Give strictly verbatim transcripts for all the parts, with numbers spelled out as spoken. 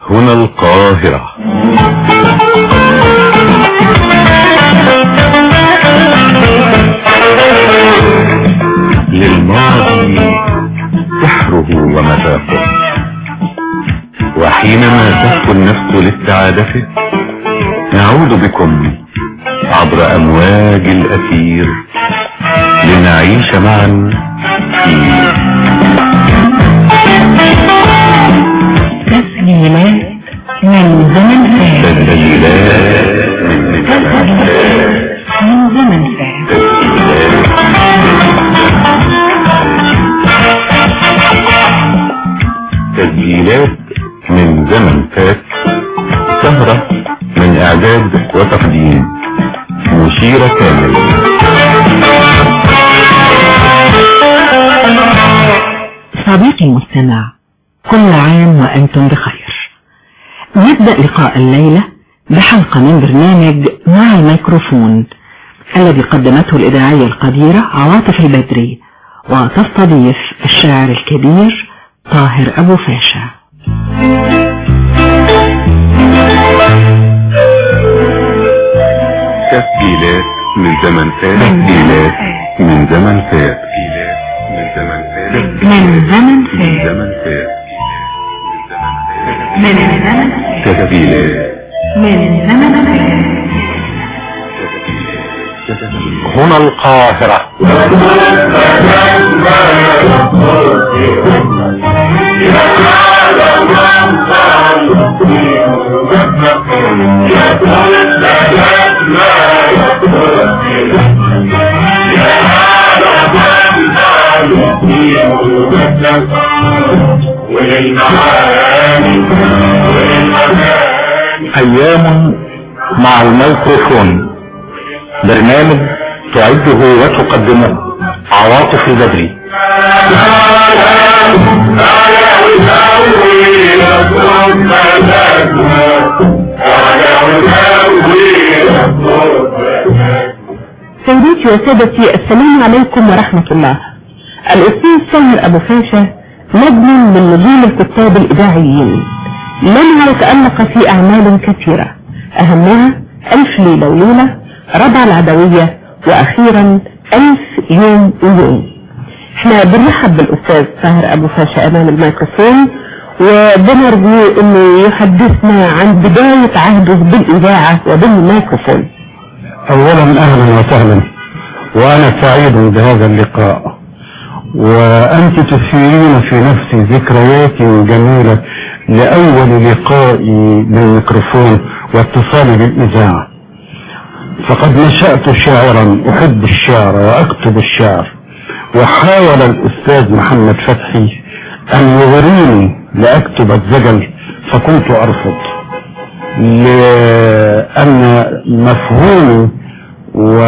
هنا القاهرة. للماضي سحره ومذاقه، وحينما تهفو النفس لاستعادته نعود بكم عبر أمواج الأثير لنعيش معا في تسجيلات من زمن فات. تسجيلات من زمن فات. تسجيلات من زمن فات. سهرة من إعداد وتقديم مشيرة كامل. صديقي المستمع، كل عام وأنتم بخير. نبدأ لقاء الليلة بحلقة من برنامج مع الميكروفون الذي قدمته الإذاعية القديرة عواطف البدري، وتستضيف الشاعر الكبير طاهر أبو فاشا. تسجيلات من زمن فات. تسجيلات من زمن فات. من زمن فات. من زمن فات. من زمن فات. من زمن فات. تسجيلات من زمن فات. هنا القاهرة. أيام مع الميكروفون، برنامج تعده وتقدمه عواطف البدري. سيداتي وسادتي، السلام عليكم ورحمة الله. الأستاذ طاهر أبو فاشا نجم من نجوم الكتاب الإذاعيين، لم يتألق في أعمال كثيرة، أهمها ألف ليلة وليلة، ربع العدوية، وأخيرا ألف يوم ويوم. احنا بنرحب بالأستاذ طاهر أبو فاشا أمام الميكروفون، وبنرجو أنه يحدثنا عن بداية عهده بالإذاعة وبالميكروفون. أولا أهلا وسهلا، وأنا سعيد بهذا اللقاء، وأنت تثيرين في نفسي ذكريات جميلة لأول لقائي بالميكروفون واتصالي بالإذاعة. فقد نشأت شاعرا، أحب الشعر وأكتب الشعر، وحاول الأستاذ محمد فتحي أن يغريني لأكتب الزجل، فكنت أرفض، لأن مفهومي و...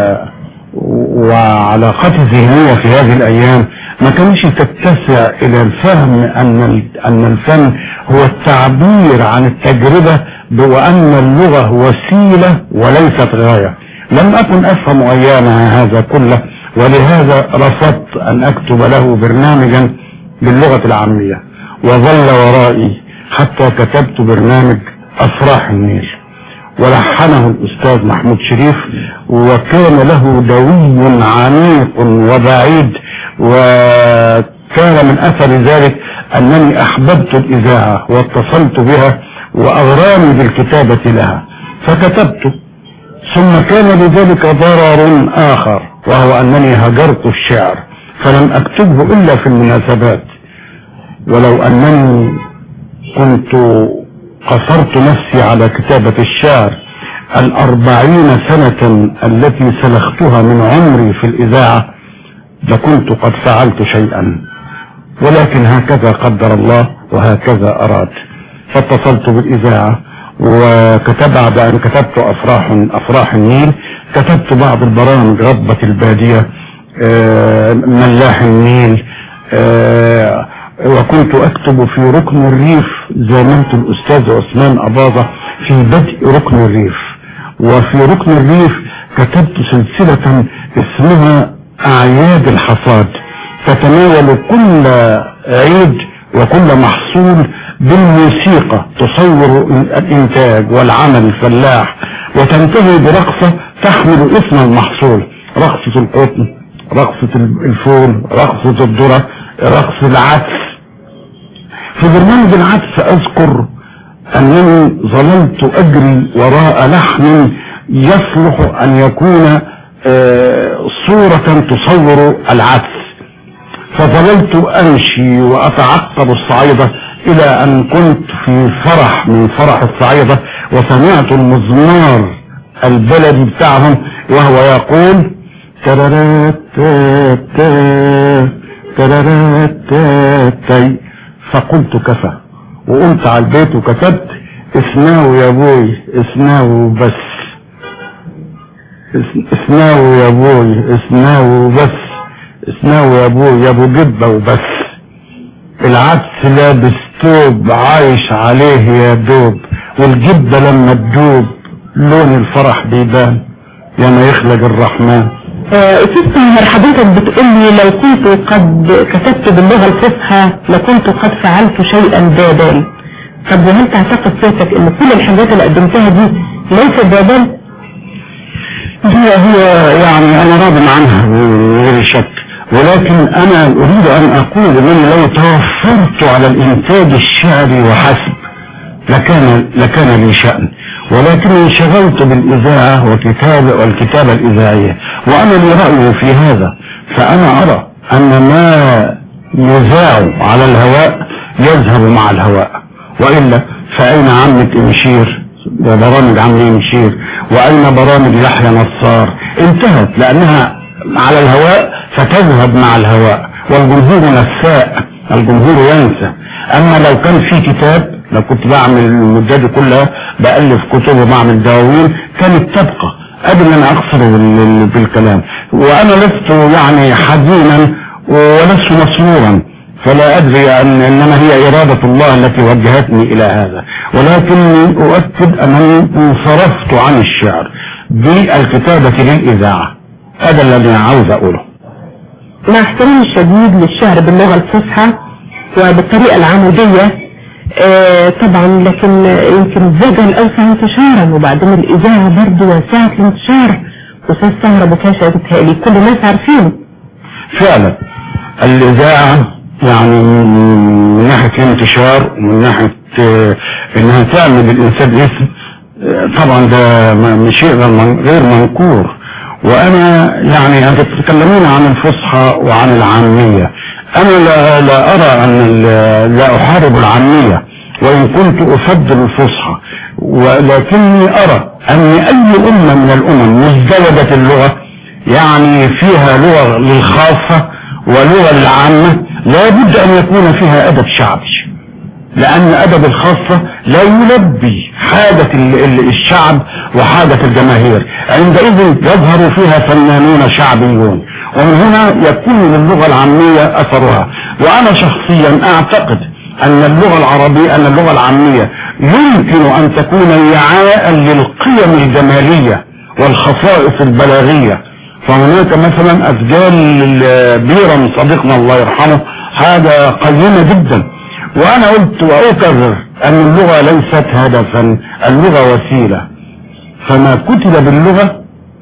وعلاقتي الذهنية في هذه الأيام ما كانش تتسع إلى الفهم أن أن الفن هو التعبير عن التجربة، وأن اللغة وسيلة وليست غاية. لم أكن أفهم أيامها هذا كله، ولهذا رفضت أن أكتب له برنامجا باللغة العامية، وظل ورائي حتى كتبت برنامج أفراح النيل، ولحنه الأستاذ محمود شريف، وكان له دوي عميق وبعيد، وكان من أثر ذلك أنني أحببت الإذاعة واتصلت بها وأغراني بالكتابة لها فكتبت. ثم كان لذلك ضرر آخر، وهو أنني هجرت الشعر فلم أكتبه إلا في المناسبات، ولو أنني كنت قصرت نفسي على كتابة الشعر الأربعين سنة التي سلختها من عمري في الإذاعة لكنت قد فعلت شيئا، ولكن هكذا قدر الله وهكذا أراد. فاتصلت بالإذاعة وكتب بعد أن كتبت أفراح أفراح النيل، كتبت بعض البرامج، ربة البادية، ملاح النيل، وكنت أكتب في ركن الريف، زامنت الأستاذ عثمان أباظة في بدء ركن الريف. وفي ركن الريف كتبت سلسلة اسمها أعياد الحصاد، تتناول كل عيد وكل محصول بالموسيقى تصور الانتاج والعمل الفلاح، وتنتهي برقصة تحمل اسم المحصول: رقصة القطن، رقصة الفول، رقصة الذرة، رقص العدس. في برنامج العدس اذكر انني ظللت اجري وراء لحن يصلح ان يكون صورة تصور العدس، فظللت امشي واتعقب الصعيدة الى ان كنت في فرح من فرح الصعيدة، وسمعت المزمار البلدي بتاعهم وهو يقول ترارات ترارات، فقلت كفى، وقمت على البيت وكتبت: اسناو يا ابوي اسناو بس، اسناو يا ابوي اسناو بس، اسناو يا ابوي يا ابو جبه وبس. العدس لابس توب عايش عليه يا دوب، والجبه لما تدوب لون الفرح بيبان يا ما يخلق الرحمن. أستاذ طاهر، حضرتك بتقولي لو كنت قد كتبت باللغة الفصحى لكنت قد فعلت شيئا بابان. طب وهل تعتقد سيادتك ان كل الحاجات اللي قدمتها دي ليست بابان؟ هي هي يعني انا راضي عنها بغير شك، ولكن انا اريد ان اقول انني لو توفرت على الانتاج الشعري وحسب لكان لكان لي شأن، ولكني انشغلت بالاذاعه والكتابه والكتابه الاذاعيه، وانا لي راي في هذا. فانا ارى ان ما يذاع على الهواء يذهب مع الهواء، والا فاين عمة امشير وبرامج عمي امشير، واين برامج يحيى نصار؟ انتهت لانها على الهواء فتذهب مع الهواء، والجمهور نساء، الجمهور ينسى. اما لو كان في كتاب، لو كنت بعمل المدة دي كلها بألف كتب وبعمل دواوين كانت تبقى. قبل ان اقصر بالكلام، وانا لست يعني حزينا ولست مسرورا، فلا ادري ان انما هي ارادة الله التي وجهتني الى هذا، ولكني اؤكد انني انصرفت عن الشعر بالكتابة للاذاعة. هذا الذي عاوز اقوله. مع احترامي الشديد للشعر باللغة الفصحى وبالطريقة العمودية آه طبعا، لكن يمكن الزجل الاوسع انتشارا، وبعدين الاذاعة برضه واسعة الانتشار. استاذ طاهر ابو فاشا بتهيألي كل الناس عارفينه. فعلا الاذاعة يعني من ناحية الانتشار ومن ناحية آه انها تعمل الانسان اسم، آه طبعا ده شيء غير منكور. وانا يعني انت تتكلمون عن الفصحى وعن العامية، انا لا, لا ارى ان لا احارب العامية وان كنت افضل الفصحى، ولكني ارى ان اي امة من الامم مزدوجة اللغة، يعني فيها لغة للخاصة ولغة للعامة، لا بد ان يكون فيها ادب شعبي، لان ادب الخاصة لا يلبي حاجة الشعب وحاجة الجماهير، عندئذ يظهر فيها فنانون شعبيون، ومن هنا يكون للغة العامية اثرها. وانا شخصيا اعتقد ان اللغة العربية ان اللغة العامية يمكن ان تكون وعاء للقيم الجمالية والخصائص البلاغية. فهناك مثلا اسجال بيرم صديقنا الله يرحمه حاجة قيمة جدا، وانا قلت واكرر ان اللغة ليست هدفا، اللغة وسيلة، فما كتب باللغة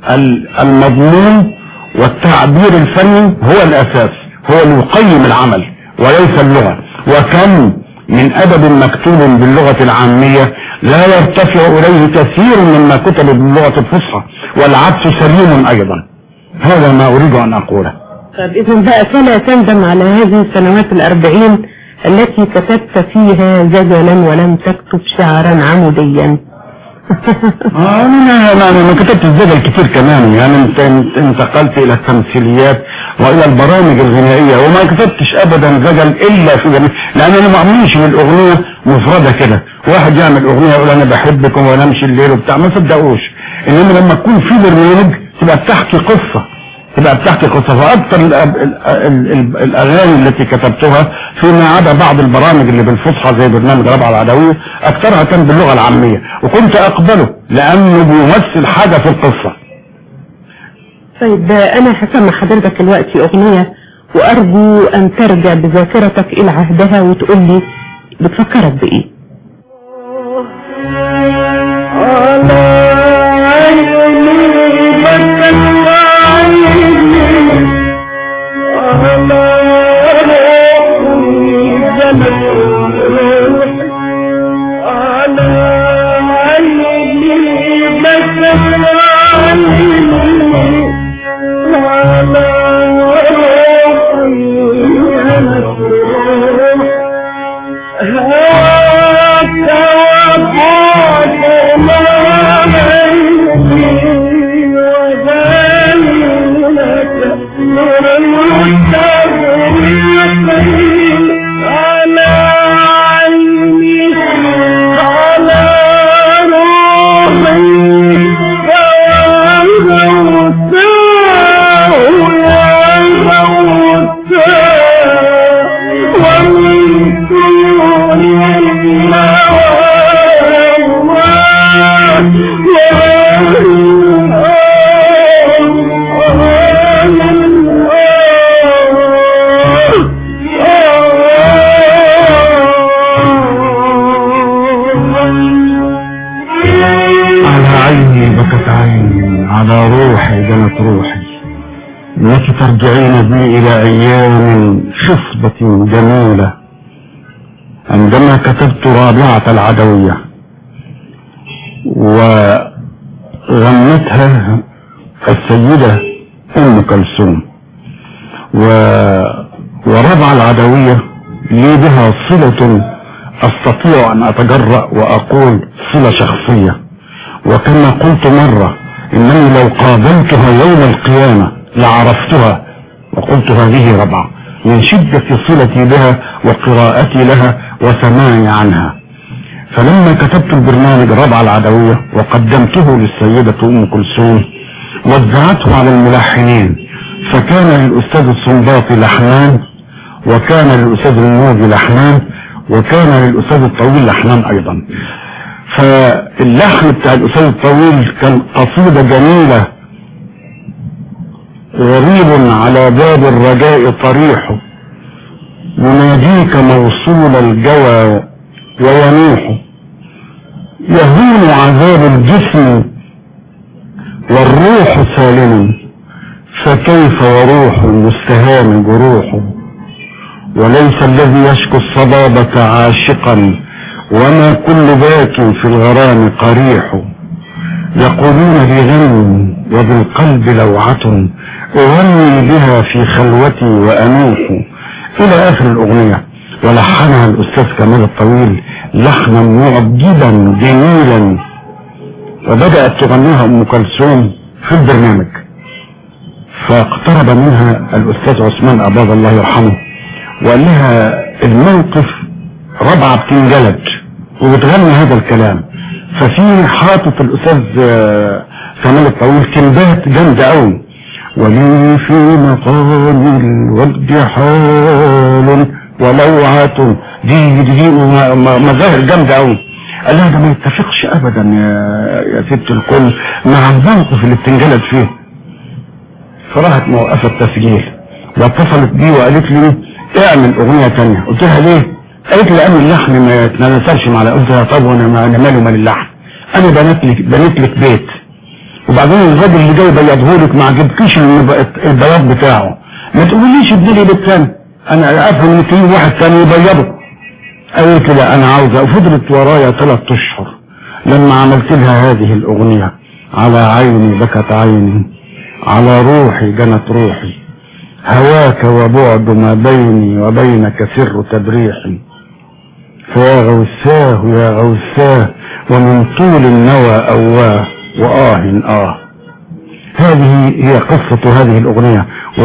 المضمون والتعبير الفني هو الاساس، هو اللي يقيم العمل وليس اللغة. وكم من ادب مكتوب باللغة العامية لا يرتفع اليه كثير مما كتب باللغة الفصحى، والعكس سليم ايضا. هذا ما اريد ان اقوله. طيب اذا بقى فلا تندم على هذه السنوات الاربعين التي كتبت فيها زجلا ولم تكتب شعرا عموديا. اه انا انا ما كتبت الزجل كتير كمان، يعني انت انتقلت الى التمثيليات والى البرامج الغنائيه، وما كتبتش ابدا زجل الا في جميع، لان انا ما اؤمنش بالاغنيه مفرده كده، واحد يعمل اغنيه يقول انا بحبكم وانا امشي الليل وبتاع، ما صدقوش. انما لما تكون في برنامج تبقى بتحكي قصه، تبقى بتحكي قصة. فأكثر الأغاني التي كتبتها فيما عدا بعض البرامج اللي بالفصحى زي برنامج رابعة العدوية أكثرها كان باللغة العامية، وكنت أقبله لأنه بيمثل حاجة في القصة. طيب أنا هسمع حضرتك دلوقتي أغنية وأرجو أن ترجع بذاكرتك إلى عهدها وتقول لي بتفكرك بإيه. ترجعين بي إلى أيام خصبة جميلة عندما كتبت رابعة العدوية وغنتها السيدة أم كلثوم، ورابعة العدوية لي بها صلة أستطيع أن أتجرأ وأقول صلة شخصية، وكما قلت مرة إنني لو قابلتها يوم القيامة لعرفتها وقلت هذه ربعة من شدة صلتي بها وقراءتي لها وسماعي عنها. فلما كتبت البرنامج ربعة العدوية وقدمته للسيدة أم كلثوم وزعته على الملحنين، فكان للأستاذ الصنباطي لحنان، وكان للأستاذ النوبي لحنان، وكان للأستاذ الطويل لحنان أيضا. فاللحن بتاع الأستاذ الطويل كان قصيدة جميلة: غريب على باب الرجاء طريح، يناديك موصول الجوى وينوح، يهون عذاب الجسم والروح سالم، فكيف وروح مستهان جروح، وليس الذي يشكو الصبابة عاشقا، وما كل باك في الغرام قريح، يقولون لي غني وبالقلب لوعة، أغني بها في خلوتي وأنوح، إلى آخر الأغنية. ولحنها الأستاذ كمال الطويل لحنا معجبا جميلا، وبدأت تغنيها أم كلثوم في البرنامج، فاقترب منها الأستاذ عثمان أباض الله يرحمه وقال لها الموقف ربعة بتنجلد وبتغني هذا الكلام. ففي حاطط الأستاذ كمال الطويل كلمات جامدة قوي: ولي في مقام الود حال ولوعة، دي دي, دي مظاهر جامدة قوي. قال لها ده ما يتفقش ابدا يا, يا ست الكل مع الموقف اللي بتنجلد فيه. فراحت موقفة التسجيل واتصلت بي وقالت لي اعمل اغنية تانية. قلت لها ليه؟ قالت لي لان اللحن ما يتناسبش مع. قلت لها طب وانا انا مالي ومال اللحن؟ انا بنيت لك بنيت لك بيت، وبعدين الراجل اللي جاي بيضهولك ما عجبكيش البياض بتاعه، ما تقوليش ابني لي بيت تاني، انا افهم ان في واحد تاني يبيضه. قالت لي انا عاوزه. وفضلت ورايا ثلاث اشهر لما عملت لها هذه الاغنيه: على عيني بكت عيني، على روحي جنت روحي، هواك وبعد ما بيني وبينك سر تبريحي، فيا غوثاه يا غوثاه ومن طول النوى أواه وآه آه. هذه هي قصة هذه الأغنية. و...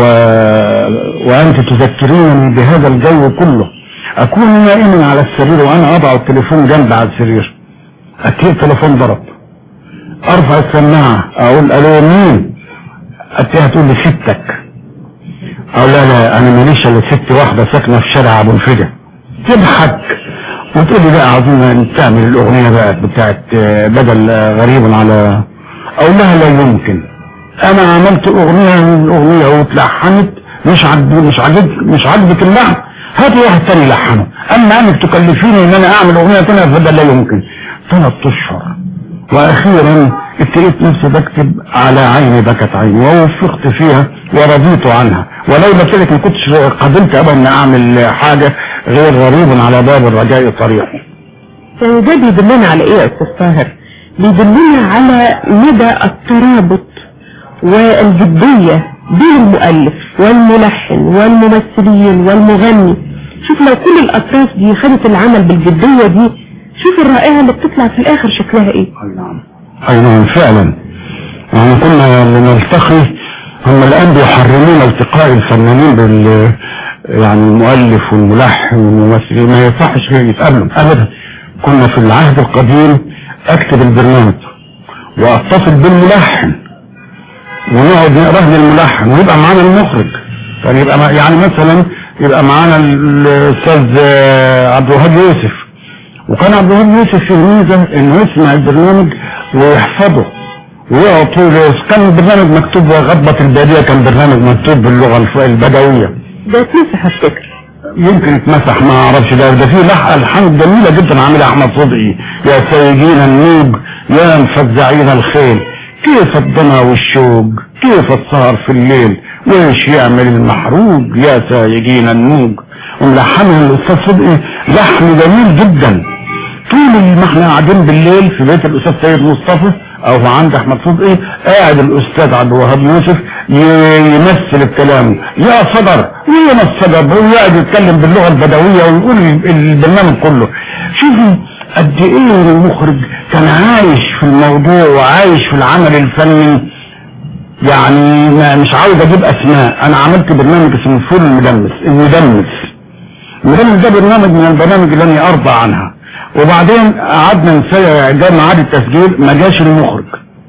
وأنت تذكريني بهذا الجو كله. أكون نائما على السرير وأنا أضع التليفون جنب على السرير، أكيد تليفون ضرب، أرفع السماعة أقول ألو مين؟ أتيها تقول لي ستك. أقول لا لا أنا ماليش إلا ست واحدة ساكنة في شارع أبو الفدا. تضحك وتقول لي بقى عاوزين تعمل الأغنية بقى بتاعت بدل غريب على. أقول لها لا يمكن، أنا عملت أغنية من الأغنية واتلحنت مش عجب مش عجب مش عاجبك اللحن، هاتي واحد تاني يلحنه، اما انك تكلفيني ان انا اعمل اغنيه تانيه فده لا يمكن. ثلاث اشهر واخيرا ابتديت نفسي بكتب على عيني بكت عيني ووفقت فيها ورضيت عنها، ولولا كده ما كنتش قدمت ابدا ان اعمل حاجه غير غريب على باب الرجاء طريقه. ده بيدلنا على ايه يا استاذ طاهر؟ بيدلنا على مدى الترابط والجديه بين المؤلف والملحن والممثلين والمغني. شوف لو كل الاطراف دي خدت العمل بالجديه دي، شوف الرائعه اللي بتطلع في الاخر شكلها ايه. اي نعم اي نعم فعلا. يعني كنا نلتقي، هم الان بيحرمون التقاء الفنانين بال يعني المؤلف والملحن والممثل، ما يصحش يتقابلوا ابدا. كنا في العهد القديم اكتب البرنامج واتصل بالملحن ونقعد نقراه للملحن ويبقى معانا المخرج. كان يبقى يعني مثلا يبقى معانا الاستاذ عبد الوهاب يوسف، وكان عبد الوهاب يوسف في ميزه انه يسمع البرنامج ويحفظه ويقعد طول. كان البرنامج مكتوب غضبة البادية، كان برنامج مكتوب باللغة البدوية. ده اتمسح افتكر، يمكن اتمسح ما اعرفش. ده ده فيه لحن الحان جميلة جدا عاملها احمد صدقي، يا سايقين النوج يا مفزعين الخيل، كيف الضنا والشوق كيف السهر في الليل ويش يعمل المحروق يا سايقين النوج. وملحنها الاستاذ صدقي لحن جميل جدا. طول ما احنا قاعدين بالليل في بيت الاستاذ سيد مصطفى او عند احمد صدقي، قاعد الاستاذ عبد الوهاب يوسف يمثل الكلام، يا صدر ويا الصدر، ويقعد يتكلم باللغه البدويه ويقول البرنامج كله. شوفوا قد ايه المخرج كان عايش في الموضوع وعايش في العمل الفني. يعني مش عاوز اجيب اسماء، انا عملت برنامج اسمه الفول المدمس. المدمس المدمس ده برنامج من البرامج اللي انا ارضى عنها. وبعدين قعدنا نسجل، جاء ميعاد التسجيل ما جاش المخرج،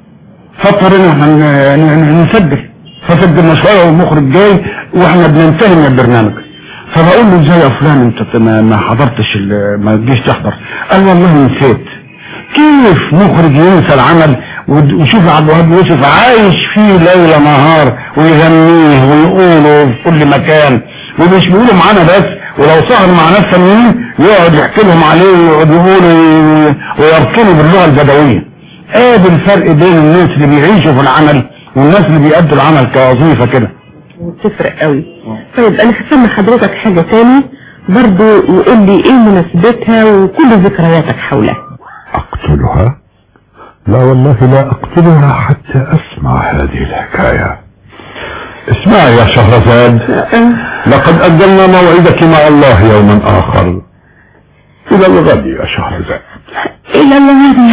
فاضطرينا نسجل. فسجلنا شويه والمخرج جاي واحنا بننتهي من البرنامج. فبقول له ازاي يا فلان انت ما حضرتش ما تجيش تحضر؟ قال والله نسيت. كيف مخرج ينسى العمل؟ وشوف عبد الوهاب يوسف عايش فيه ليله نهار ويغنيه ويقوله في كل مكان، ومش بيقولوا معانا بس، ولو سهر مع ناس ثانيين يقعد يحكي لهم عليه ويقعد يقولوا ويركنوا باللغه البدويه. ادي الفرق بين الناس اللي بيعيشوا في العمل والناس اللي بيأدوا العمل كوظيفه كده. بتفرق قوي. طيب انا هسمع حضرتك حاجه تاني برضو يقول لي ايه مناسبتها وكل ذكرياتك حولها. اقتلها؟ لا والله لا اقتلها حتى اسمع هذه الحكايه. اسمعي يا شهرزاد، لقد أجلنا موعدك مع الله يوما آخر. إلى الغد يا شهرزاد. إلى الغد.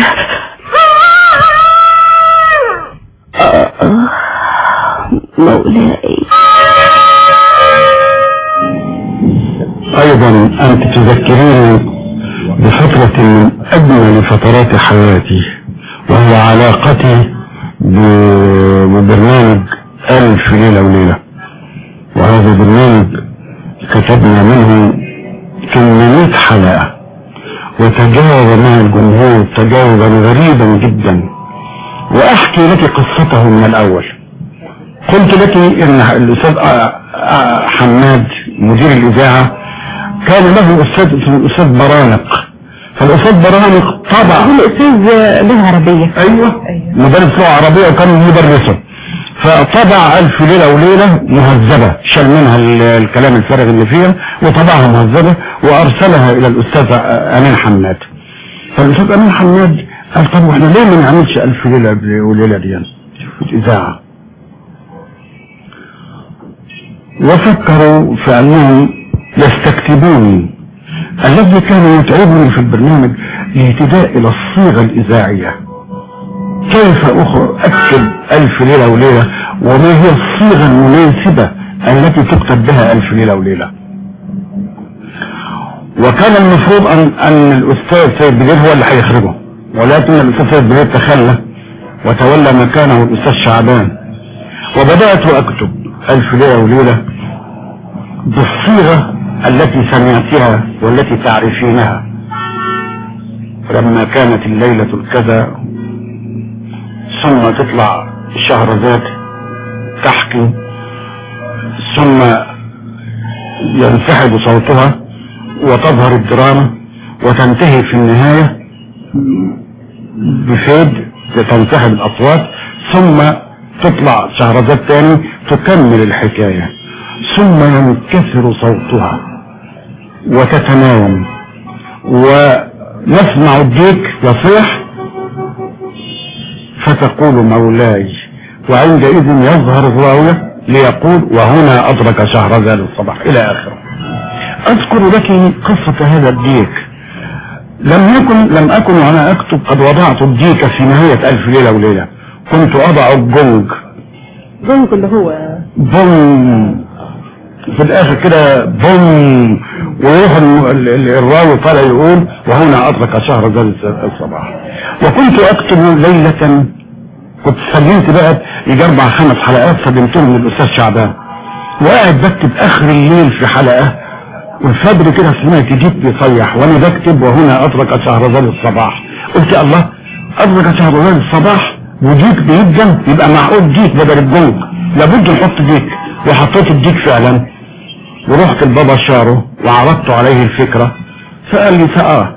مولاي. أيضا أنت تذكريني بفترة من أجمل فترات حياتي، وهي علاقتي ببرنامج ألف ليلة وليلة. وهذا البرنامج كتبنا منه ثمانمائة حلقة، وتجاوب مع الجمهور تجاوبا غريبا جدا. وأحكي لك قصته من الأول. قلت لك إن الأستاذ حماد مدير الإذاعة كان له أستاذ الأستاذ برانق، فالأستاذ برانق طبع الأستاذ لغة عربية. أيوة مدرس لغة عربية وكان مدرسه، فطبع ألف ليلة وليلة مهذبة، شال منها الكلام الفارغ اللي فيها وطبعها مهذبة وأرسلها إلى الأستاذ أمين حماد. فالأستاذ أمين حماد قال طب واحنا ليه ما نعملش ألف ليلة وليلة دي في الإذاعة؟ وفكروا في أنهم يستكتبوني. الذي كان يتعبني في البرنامج الاهتداء إلى الصيغة الإذاعية، كيف أكتب ألف ليلة وليلة وما هي الصيغة المناسبة التي تكتب بها ألف ليلة وليلة. وكان المفروض أن, أن الأستاذ سيد بدير هو اللي هيخرجه، ولكن الأستاذ سيد بدير تخلى وتولى مكانه الأستاذ شعبان. وبدأت أكتب ألف ليلة وليلة بالصيغة التي سمعتها والتي تعرفينها. لما كانت الليلة الكذا ثم تطلع شهرزاد تحكي ثم ينسحب صوتها وتظهر الدراما وتنتهي في النهاية بفيد، تنسحب الأصوات، ثم تطلع شهرزاد تاني تكمل الحكاية، ثم ينكسر صوتها وتتناوم ونسمع الديك يصيح فتقول مولاي، وعندئذ يظهر الراوية ليقول وهنا أدرك شهرزاد الصباح إلى آخره. أذكر لك قصة هذا الديك. لم يكن لم أكن وأنا أكتب قد وضعت الديك في نهاية ألف ليلة وليلة، كنت أضع الجنج جنج اللي هو بوم في الآخر كده بوم، ويروح الراوي طالع يقول وهنا أدرك شهرزاد الصباح. وكنت أكتب ليلة، كنت سلمت بقى يجي أربع خمس حلقات سلمتهم للأستاذ شعبان، وقاعد بكتب آخر الليل في حلقة، والفجر كده سمعت ديك بيصيح وانا بكتب وهنا أدرك شهرزاد الصباح. قلت الله، أدرك شهرزاد الصباح وديك بيبدأ، يبقى معقول ديك بدل الجنج، لابد نحط ديك. وحطيت الديك فعلا، ورحت لبابا شارو وعرضت عليه الفكرة فقال لي سآه،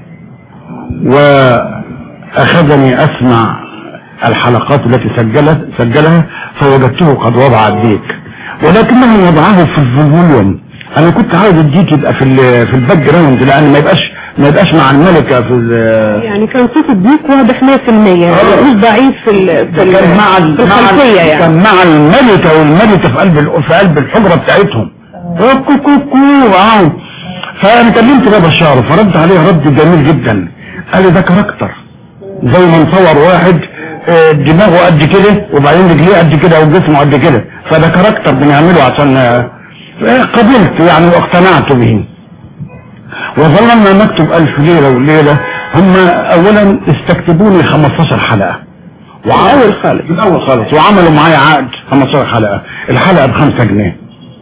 وأخذني أسمع الحلقات التي سجلت سجلها فوجدته قد وضع الديك، ولكنه وضعه في الفوليوم. انا كنت عايز الديك يبقى في في الباك جراوند، لان ما يبقاش ما يبقاش مع الملكه في يعني كان صوت الديك واضح مية في المية، مش ضعيف في ال في كان مع الخلفيه يعني، كان مع الملكه، والملكه في قلب في قلب الحجره بتاعتهم. كوكو. فانا كلمت بابا شارو فرد عليه رد جميل جدا، قال لي ده كاركتر، زي ما نصور واحد دماغه قد كده وبعدين رجليه قد كده وجسمه قد كده، فده كاركتر بنعمله عشان قبلت يعني واقتنعت به. وظللنا نكتب ألف ليلة وليلة. هم اولا استكتبوني خمستاشر حلقة اول خالص الاول خالص وعملوا معايا عقد خمستاشر حلقة، الحلقة بخمسة جنيه،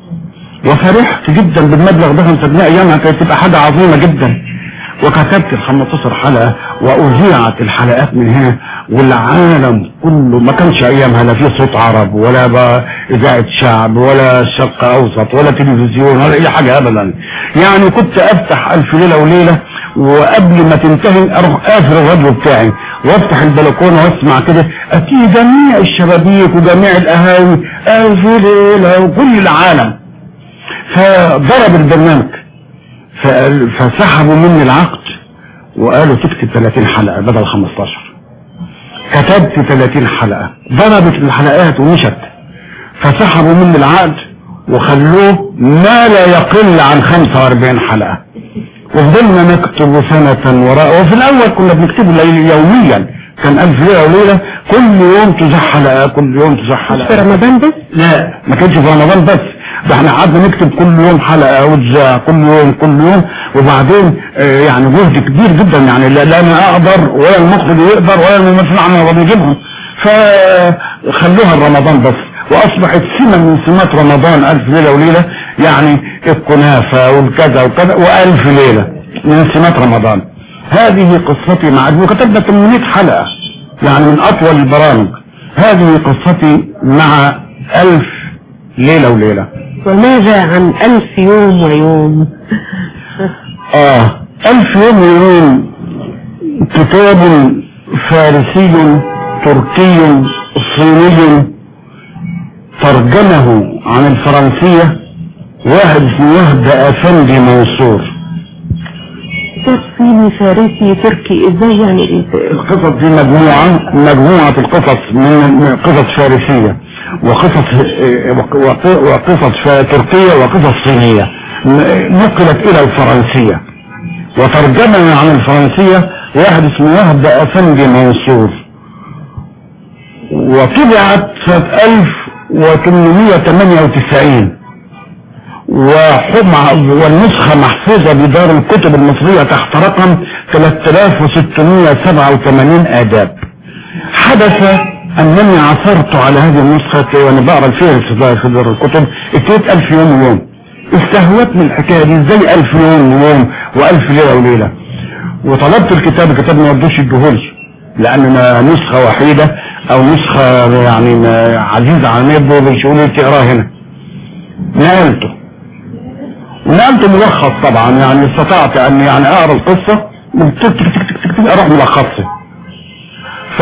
وفرحت جدا بالمبلغ ده. خمسة جنيه ايامها كانت تبقى حاجة عظيمة جدا. وكتبت ال خمستاشر حلقة واذيعت الحلقات من هنا، والعالم كله ما كانش ايامها لا في صوت عرب ولا بقى اذاعة شعب ولا شرق اوسط ولا تلفزيون ولا اي حاجة ابدا. يعني كنت افتح الف ليلة وليلة وقبل ما تنتهي اروح قافل الراديو بتاعي وافتح البلكونة واسمع كده اتي جميع الشبابيك وجميع القهاوي الف ليلة وكل العالم. فضرب البرنامج فسحبوا مني العقد وقالوا تكتب ثلاثين حلقة بدل خمستاشر. كتبت ثلاثين حلقة، ضربت الحلقات ومشت، فسحبوا مني العقد وخلوه ما لا يقل عن خمسة واربعين حلقة. وفضلنا نكتب سنة وراء. وفي الاول كنا بنكتبه يوميا، كان ألف ليلة وليلة كل يوم تزح حلقة، كل يوم تزح حلقة. في رمضان بس؟ لا ما كانش في رمضان بس، ده احنا قعدنا نكتب كل يوم حلقة وتذاع كل يوم كل يوم. وبعدين اه يعني جهد كبير جدا، يعني لا, لا انا اقدر ولا المخرج يقدر ولا الممثل عم بنجيبهم، فخلوها رمضان بس. واصبحت سمة من سمات رمضان ألف ليلة وليلة، يعني الكنافة والكذا وكذا وألف ليلة من سمات رمضان. هذه قصتي مع وكتبنا ثمانمائة حلقة، يعني من اطول البرامج. هذه قصتي مع ألف ليلة وليلة. وماذا عن ألف يوم ويوم؟ اه ألف يوم ويوم كتاب فارسي تركي صيني ترجمه عن الفرنسية واحد اسمه وهب افندي منصور. صيني فارسي تركي ازاي يعني؟ القصص دي مجموعة مجموعة القصص من قصص فارسية وقصص وقصص تركية وقصص صينية نقلت الى الفرنسية وترجمها عن الفرنسية واحد اسمه وهب افندي منصور، وطبعت سنة ألف وثمانمائة وثمانية وتسعين، والنسخة محفوظة بدار الكتب المصرية تحت رقم ثلاثة آلاف وستمائة وسبعة وثمانين آداب. حدث أنني عثرت على هذه النسخة وأنا بقرأ فيها في دار الكتب، اتيت ألف يوم ويوم. استهوتني الحكاية دي ازاي ألف يوم ويوم وألف ليلة وليلة، وطلبت الكتاب. الكتاب ما ودوش الدهولي لأننا نسخة وحيدة أو نسخة يعني عزيزة على مية بيقولوا تقرأ هنا. نقلته نقلته ملخص طبعا، يعني استطعت ان يعني اقرا القصة تك تك تك تك تك اروح ملخصها. ف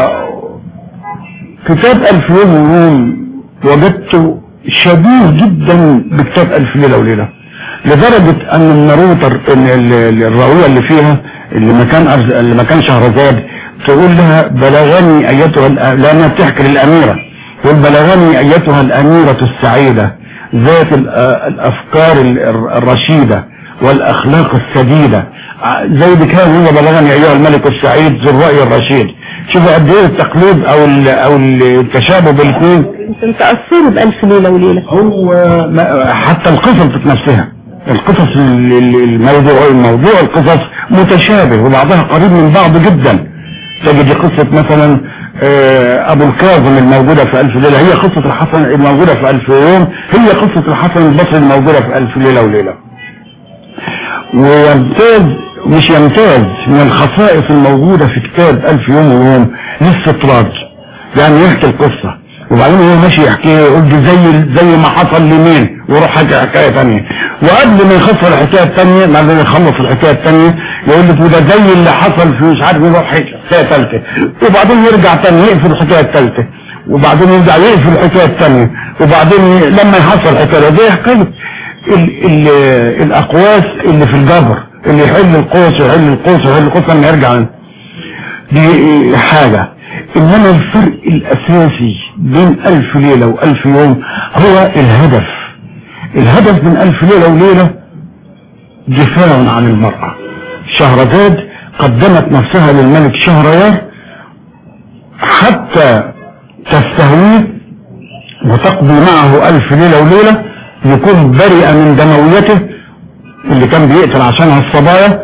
كتاب ألف يوم ويوم وجدته شبيه جدا بكتاب ألف ليلة وليلة، لدرجة ان النروتر الراوية اللي فيها اللي مكان اللي مكان شهرزاد تقول لها بلغني ايتها، لانها بتحكي للاميرة، تقول بلغني ايتها الاميرة السعيدة ذات الافكار الرشيدة والاخلاق السديدة، زي بكام هو بلغني ايها الملك السعيد ذو الرأي الرشيد. شوفوا قد ايه التقليد او ال او التشابه بالاثنين. انت تأثروا بألف ليلة وليلة. هو حتى القصص نفسها، القصص الموضوع الموضوع القصص متشابه وبعضها قريب من بعض جدا. تجد قصة مثلا ابو الكاظم الموجودة في ألف ليلة هي قصة الحسن الموجودة في ألف يوم، هي قصة الحسن البصري الموجودة في ألف ليلة وليلة. ويمتاز مش يمتاز من الخصائص الموجودة في كتاب ألف يوم ويوم للاستطراد، يعني يحكي القصة وبعدين هو ماشي يحكيها يقول دي زي زي ما حصل لمين ويروح حكي حكايه ثانيه، وقبل ما يخلص الحكايه الثانيه بعد ما يخلص الحكايه الثانيه يقول لك وده زي اللي حصل في مش عارف يروح حكايه ثالثه، وبعدين يرجع ثاني يقفل الحكايه الثالثه، وبعدين يرجع يقفل الحكايه الثانيه، وبعدين لما يحصل الحكايه دي حكايه ال ال الاقواس اللي في الجبر اللي يحل القوس ويحل القوس ويحل القوس لما يرجع، دي حاجه. انما الفرق الاساسي بين ألف ليلة وألف يوم هو الهدف. الهدف من ألف ليلة وليلة دفاع عن المرأة. شهرزاد قدمت نفسها للملك شهريار حتى تستهويه وتقضي معه ألف ليلة وليلة، يكون بريئا من دمويته اللي كان بيقتل عشانها الصبايا،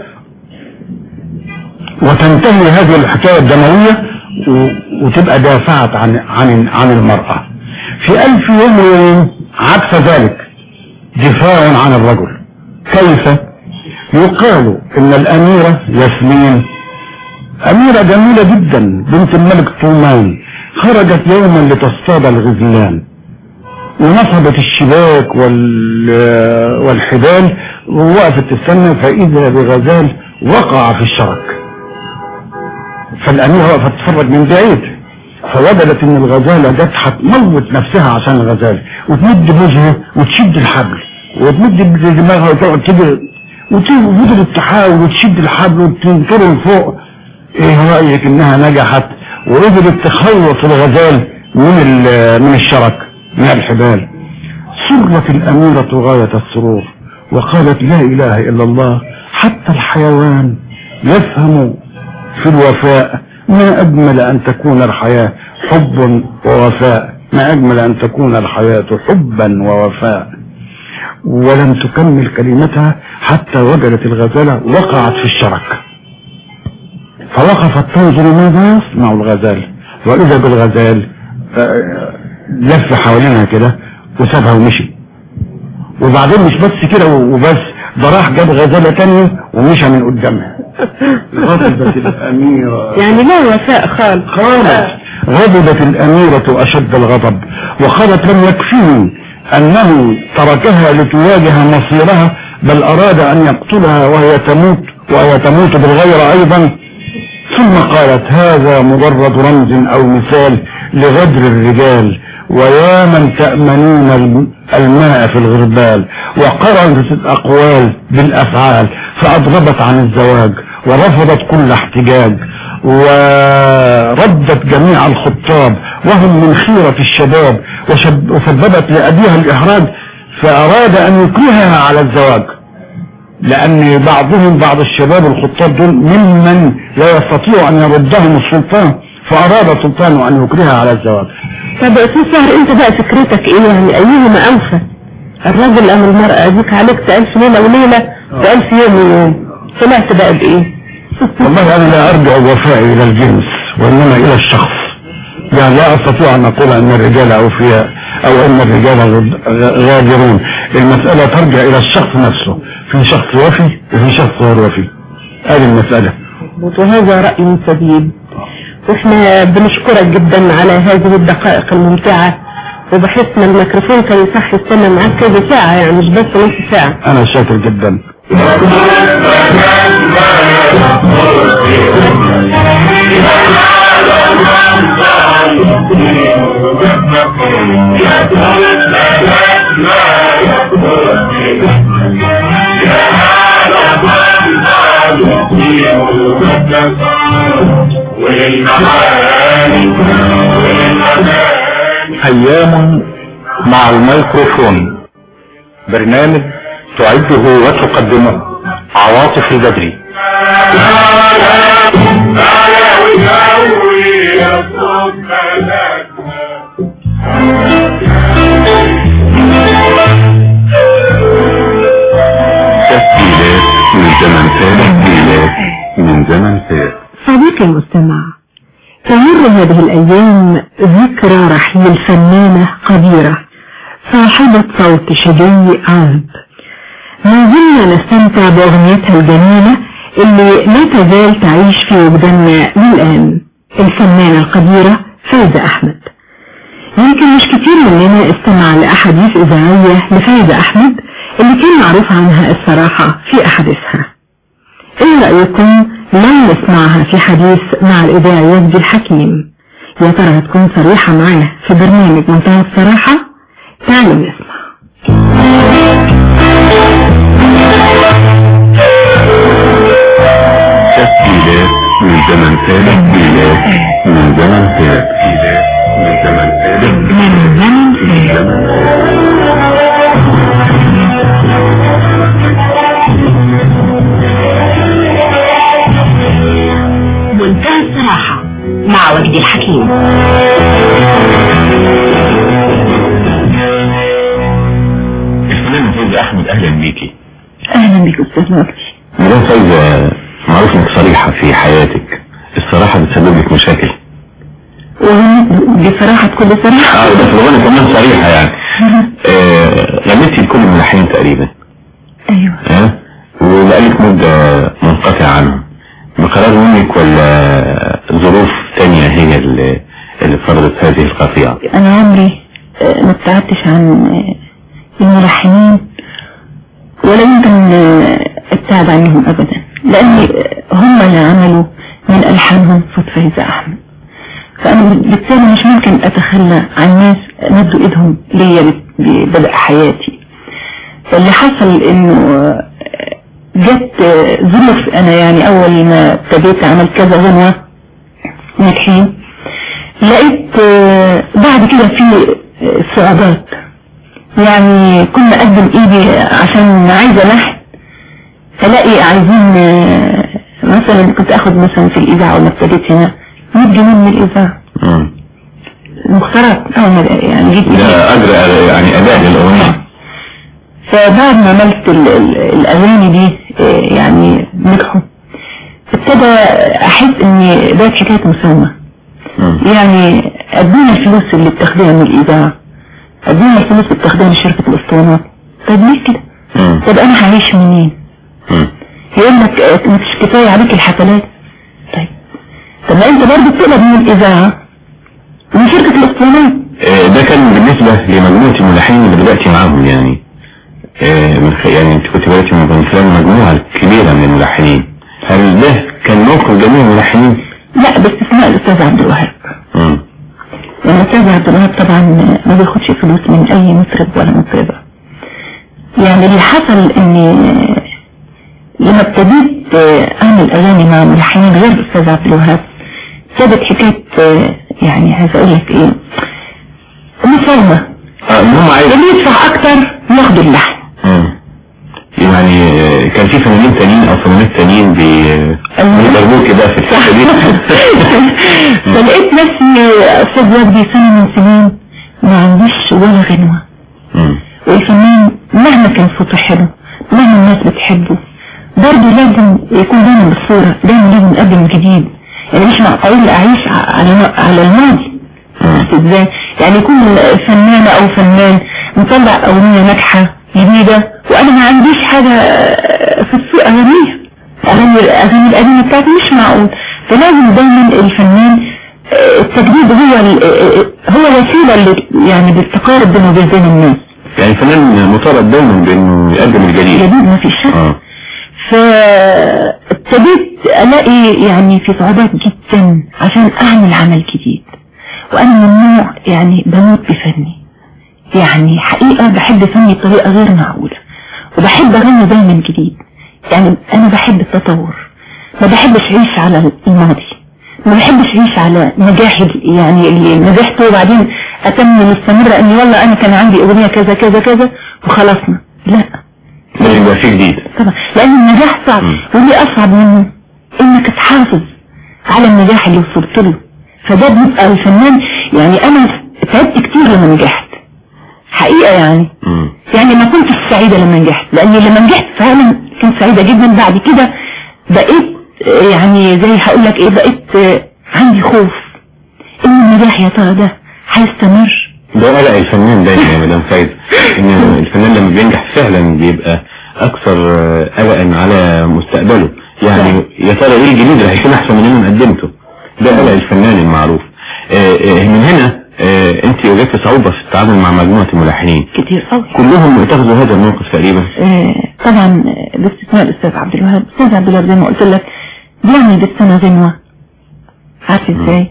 وتنتهي هذه الحكاية الدموية وتبقى دافعت عن عن عن المرأة. في ألف يوم ويوم عكس ذلك دفاع عن الرجل. كيف؟ يقال ان الاميرة ياسمين اميرة جميلة جدا بنت الملك طومان، خرجت يوما لتصطاد الغزلان ونصبت الشباك والحبال ووقفت تستنى، فاذا بغزال وقع في الشرك، فالأميرة وقفت تتفرج من بعيد، فوجدت ان الغزالة جت هتموت نفسها عشان الغزالة، وتمد بوجهها وتشد الحبل وتمد دماغها وتقعد كده وفضلت تحاول وتشد الحبل وتنكره لفوق. ايه رأيك انها نجحت وقدرت تخلص الغزال من من الشرك من الحبال؟ سرت الأميرة غاية السرور وقالت لا اله الا الله، حتى الحيوان يفهم في الوفاء، ما أجمل أن تكون الحياة حب ووفاء، ما أجمل أن تكون الحياة حبا ووفاء. ولم تكمل كلمتها حتى وجدت الغزالة وقعت في الشرك، فوقفت تنظر ماذا يصنع الغزال، وإذا بالغزال لف حوالينها كده وسابها ومشي. وبعدين مش بس كده وبس، ده راح جاب غزالة تانية ومشى من قدامها. غضبت الأميرة، يعني لا وفاء خالص خالص. غضبت الأميرة أشد الغضب وقالت لم يكفيه أنه تركها لتواجه مصيرها، بل أراد أن يقتلها وهي تموت وهي تموت بالغير أيضا. ثم قالت هذا مجرد رمز أو مثال لغدر الرجال، ويا من تأمنون الماء في الغربال. وقرنت الأقوال بالأفعال فأضربت عن الزواج ورفضت كل احتجاج، وردت جميع الخطاب وهم من خيرة الشباب، وسببت لأبيها الإحراج فأراد أن يكرهها على الزواج، لأن بعضهم بعض الشباب الخطاب دول ممن لا يستطيع أن يردهم السلطان، فأراد السلطان أن يكرهها على الزواج. طب يا أستاذ سهر أنت بقى فكرتك إيه؟ يعني أيهما أنفع، الرجل أم المرأة؟ أديك عليك ألف ليلة وليلة وألف يوم ويوم، طلعت بقى بإيه؟ والله أنا لا أرجع وفائي إلى الجنس وإنما إلى الشخص، يعني لا أستطيع أن أقول أن الرجال أوفياء أو أن الرجال غادرون. المسألة ترجع إلى الشخص نفسه، في شخص وفي وفي شخص غير وفي، هذه المسألة. وهذا رأي سديد، واحنا بنشكرك جدا على هذه الدقائق الممتعة وبحس ان الميكروفون كان يصح يستنى معاك كذا ساعة، يعني مش بس نص ساعة. انا شاكر جدا. أيام مع الميكروفون، برنامج تعده وتقدمه عواطف البدري. تسجيلات من زمن فات، من زمن فات. صديقي المستمع، تمر هذه الأيام ذكرى رحيل فنانة قديرة صاحبة صوت شجي عذب. ما زلنا نستمتع بأغنيتها الجميلة اللي لا تزال تعيش في وجداننا للآن، الفنانة القديرة فايزة أحمد. يمكن مش كتير مننا استمع لأحاديث إذاعية لفايزة أحمد اللي كان معروف عنها الصراحة في أحاديثها. ايه رأيكم لو نسمعها في حديث مع الإذاعي وجدي الحكيم؟ يا ترى هتكون صريحة معاه في برنامج منتهى الصراحة؟ تعالوا نسمع. تسجيلات من زمن فات، من زمن فات، من زمن فات، من زمن فات. منتهى الصراحة مع وجدي الحكيم. الفنانة فايزة أحمد، أهلا بيكي. أهلا بك أستاذ وجدي. مدام فايزة، معروف إنك صريحة في حياتك، الصراحة بتسبب لك مشاكل. بصراحة كل صراحة. اه بس الغنى كمان صريحة يعني. آه غنيتي لكل الملحنين تقريبا. ايوه. اه وبقالك مدة منقطع عنهم، بقرار منك ولا ظروف تانية هي اللي, اللي فرضت هذه القطيعة؟ انا عمري ما ابتعدتش عن الملحنين ولا يمكن ابتعد عنهم ابدا، لان هم اللي عملوا من الحانهم صوت فايزة احمد. فانا بالتالي مش ممكن اتخلى عن ناس مدوا ايدهم ليا ببدء حياتي. فاللي حصل انه جت ظروف، انا يعني اول ما ابتديت اعمل كذا غنوة ناجحين، لقيت بعد كده في صعوبات، يعني كنا اقدم ايدي عشان عايزة لحن، فلاقي عايزين مثلا كنت اخد مثلا في الاذاعة وما ابتديت هنا مية جنيه من الاذاعة مختارات يعني جيت ده اجر يعني اداء للاغنية. فبعد ما عملت الاغاني دي يعني نجحوا، ابتدى احس اني بقت حكاية مساومة، يعني ادونا الفلوس اللي بتاخدها من الاذاعة، ادونا الفلوس اللي بتاخدها من شركة الاسطوانات، طب ليه كده؟ طب انا هعيش منين؟ يقول لك مش كفاية عليك الحفلات، طيب طب ما انت برضه بتقبض من الاذاعة من شركة الاسطوانات. ده كان بالنسبة لمجموعة الملحنين اللي بدأتي معاهم، يعني يعني انت كنت بدأتي من خلال مجموعة كبيرة من الملحنين، هل ده كان موقف جميع الملحنين؟ لا باستثناء الاستاذ عبد الوهاب. امم يعني الاستاذ عبد الوهاب طبعا ما بياخدش فلوس من اي مطرب ولا مطربة. يعني اللي حصل اني لما ابتديت اعمل اغاني مع ملحنين غير الاستاذ عبد الوهاب، ابتدت حكاية يعني عايز اقول لك ايه، مساومة. اه هم عايز اللي يدفع اكتر ياخدوا اللحن. امم يعني كان في فنانين تانيين او فنانات تانيين بيضربوك كده في الحته دي. فلقيت نفسي استاذ وجدي سنة من سنين ما عنديش ولا غنوة، والفنان مهما كان صوته حلو مهما الناس بتحبه برضه لازم يكون دايما بالصورة، دايما لازم نقدم جديد، يعني مش معقول اعيش على على الماضي. ازاي يعني يكون فنانة او فنان مطلع اغنية ناجحة جديدة وانا ما عنديش حاجة في السوق اغنيها، اغني الاغاني القديمة بتاعتي، مش معقول. فلازم دايما الفنان التجديد هو هو وسيلة اللي يعني بالتقارب بينه وبين الناس. يعني فنان مطالب دايما بانه يقدم الجديد. جديد ما في شك. اه فابتديت الاقي يعني في صعوبات جدا عشان اعمل عمل جديد، وانا من النوع يعني بموت بفني، يعني حقيقة بحب فني بطريقة غير معقولة، وبحب اغني دايما جديد. يعني انا بحب التطور، ما بحبش اعيش على الماضي، ما بحبش اعيش على نجاحي يعني اللي نجحته وبعدين اتم مستمرة اني والله انا كان عندي اغنية كذا كذا كذا وخلصنا. لا، لازم يبقى في جديد طبعا، لان النجاح صعب، واللي اصعب منه انك تحافظ على النجاح اللي وصلت له. فده بيبقى الفنان. يعني انا تعبت كتير لما نجحت حقيقة، يعني مم. يعني ما كنتش سعيدة لما نجحت، لاني لما نجحت فعلا كنت سعيدة جدا. بعد كده بقيت يعني زي هقول لك ايه، بقيت عندي خوف ان النجاح يا ترى ده هيستمر. ده قلق الفنان دايما يا مدام فايزة، ان الفنان لما بينجح فعلا بيبقى اكثر قلقا على مستقبله. يعني يا ترى ايه الجديد اللي هيكون احسن من اللي قدمته؟ ده قلق الفنان المعروف. من هنا انت وجدت صعوبة في التعامل مع مجموعة الملحنين كتير قوي، كلهم اتخذوا هذا الموقف تقريبا. طبعا باستثناء الاستاذ عبد الوهاب. الاستاذ عبد الوهاب زي ما قلت لك بيعمل بالسنة غنوة، عارف ازاي؟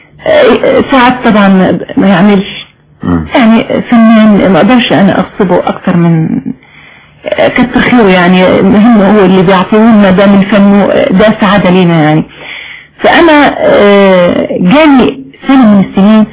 ساعات طبعا ما يعملش. يعني فنان ما اقدرش انا اغصبه اكتر من كتر خيره، يعني مهم هو اللي بيعطيهولنا ده من فنه، ده سعادة لينا يعني. فانا جاني سنة من السنين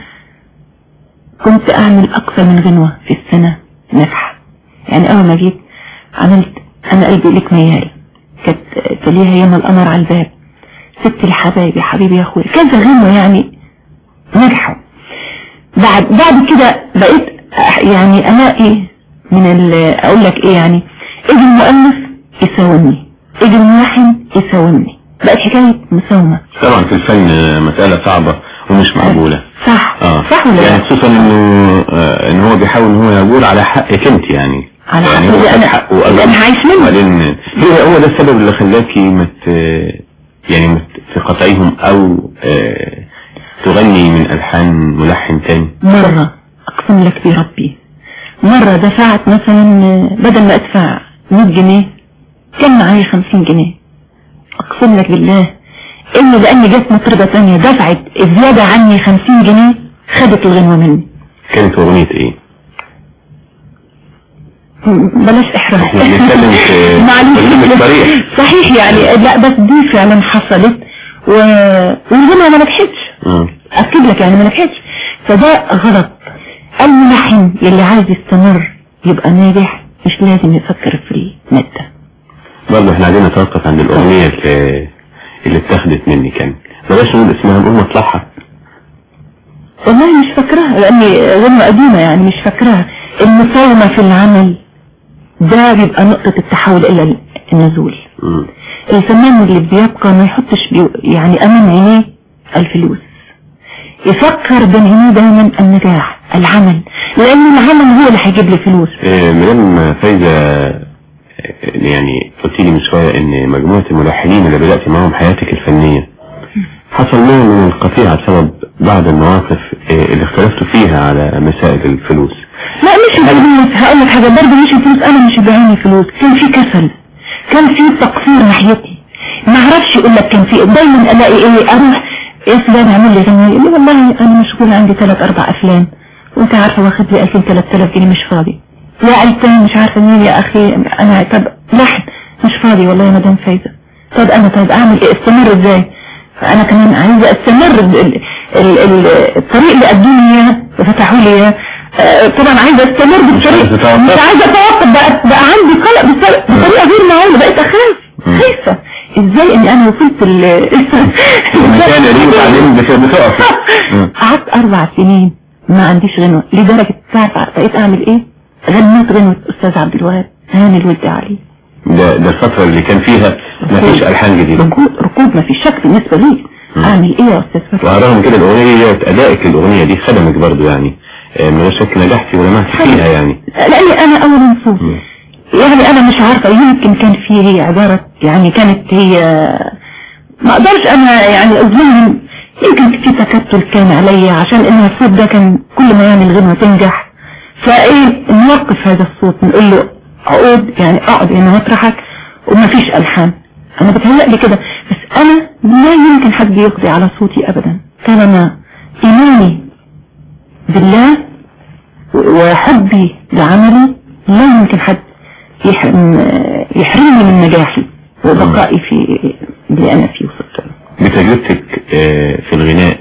كنت اعمل اكثر من غنوة في السنة نفحة. يعني اول ما جيت عملت انا قلبي لك ميال، كانت تليها يوم القمر على الباب، ست الحبايب يا حبيبي يا اخوي، كذا غنوة يعني نجحوا. بعد بعد كده بقيت يعني الاقي من اقول لك ايه، يعني اجي المؤلف يساومني، اجي الملحن يساومني، بقت حكاية مساومة. طبعا في الفن مسألة صعبة ومش معقولة. صح آه. صح ولا يعني خصوصا انه آه ان هو بيحاول ان هو يقول على حقك انت، يعني على يعني حقي هو انا حقه انا عايش منه. وبعدين هو ده السبب اللي خلاكي مت يعني مت تقاطعيهم او آه تغني من الحان ملحن تاني؟ مرة اقسم لك بربي، مرة دفعت مثلا بدل ما ادفع مية جنيه كان معايا خمسين جنيه، اقسم لك بالله اني لاني جت مطربة تانية دفعت الزيادة عني خمسين جنيه خدت الغنوة مني. كانت اغنية ايه؟ بلاش احراج. احنا بنتكلم في معلش صحيح يعني، لا بس دي فعلا حصلت و... والغنوة ما نجحتش، اكد لك يعني ما نجحتش. فده غلط. الملحن اللي عايز يستمر يبقى ناجح مش لازم يفكر في المادة. برضه احنا عايزين نتوقف عند الاغنية اللي اللي اتاخدت مني، كان بلاش نقول اسمها، نقول مطلعها. والله مش فاكراها لاني غنوة قديمة يعني مش فاكراها. المساومة في العمل ده بيبقى نقطة التحول الى النزول. م. الفنان اللي بيبقى ما يحطش بي يعني امام عينيه الفلوس، يفكر بين عينيه دايما النجاح العمل، لان العمل هو اللي هيجيب لي فلوس. إيه مدام فايزة، يعني قلت لي من شوية ان مجموعة الملحنين اللي بدأت معهم حياتك الفنية حصل لهم من القطيعة بسبب بعض المواقف اللي اختلفتوا فيها على مسائل الفلوس. لا مش الفلوس، هقول لك حاجة برضه مش الفلوس، انا مش بعيني فلوس، كان في كسل، كان في تقصير ناحيتي، ما اعرفش اقول لك كان في. دايما الاقي ايه، اروح يا فلان اعمل لي غنية، يقول لي والله انا مشغول عندي ثلاث اربع افلام وانت عارفة واخد لي ألفين ثلاثة آلاف جنيه مش فاضي. لا التاني مش عارفة مين يا اخي انا، طب لحن مش فاضي والله يا مدام فايزة. طب انا طب اعمل ايه، استمر ازاي؟ فانا كمان عايزة استمر ال ال ال الطريق اللي قدمني اياه وفتحوا لي اياه. طبعا عايزة استمر بالطريق، مش عايزة اتوقف. بقى, بقى عندي قلق بطريقة غير معقولة، بقيت اخاف خايفة ازاي اني انا وصلت ال المكان اللي بعدين بتقف. قعدت اربع سنين ما عنديش غنوة، لدرجة تعرف بقيت اعمل ايه، غنيت غنوة استاذ عبد الوهاب هاني الولد علي. ده ده الفترة اللي كان فيها ما فيش الحان جديدة، ركود ركود ما فيش شك بالنسبة لي. اعمل ايه يا استاذ فتحي؟ ورغم كده الاغنية ادائك للاغنية دي خدمك برضو، يعني من غير شك نجحتي ولمعتي فيها يعني. لاني انا اول نصوص يعني انا مش عارفة، يمكن كان فيه عبارة يعني كانت هي ما اقدرش انا يعني اظلمهم يمكن في تكتل كان عليا عشان ان الصوت ده كان كل ما يعني الغنوة تنجح، فايه نوقف هذا الصوت نقول له اقعد، يعني اقعد هنا مطرحك وما فيش الحان. انا بتهيألي كده، بس انا لا يمكن حد يقضي على صوتي ابدا. كان انا ايماني بالله وحبي لعملي لا يمكن حد يحرم يحرمني من نجاحي وبقائي في اللي انا فيه وصلت له. بتجربتك في الغناء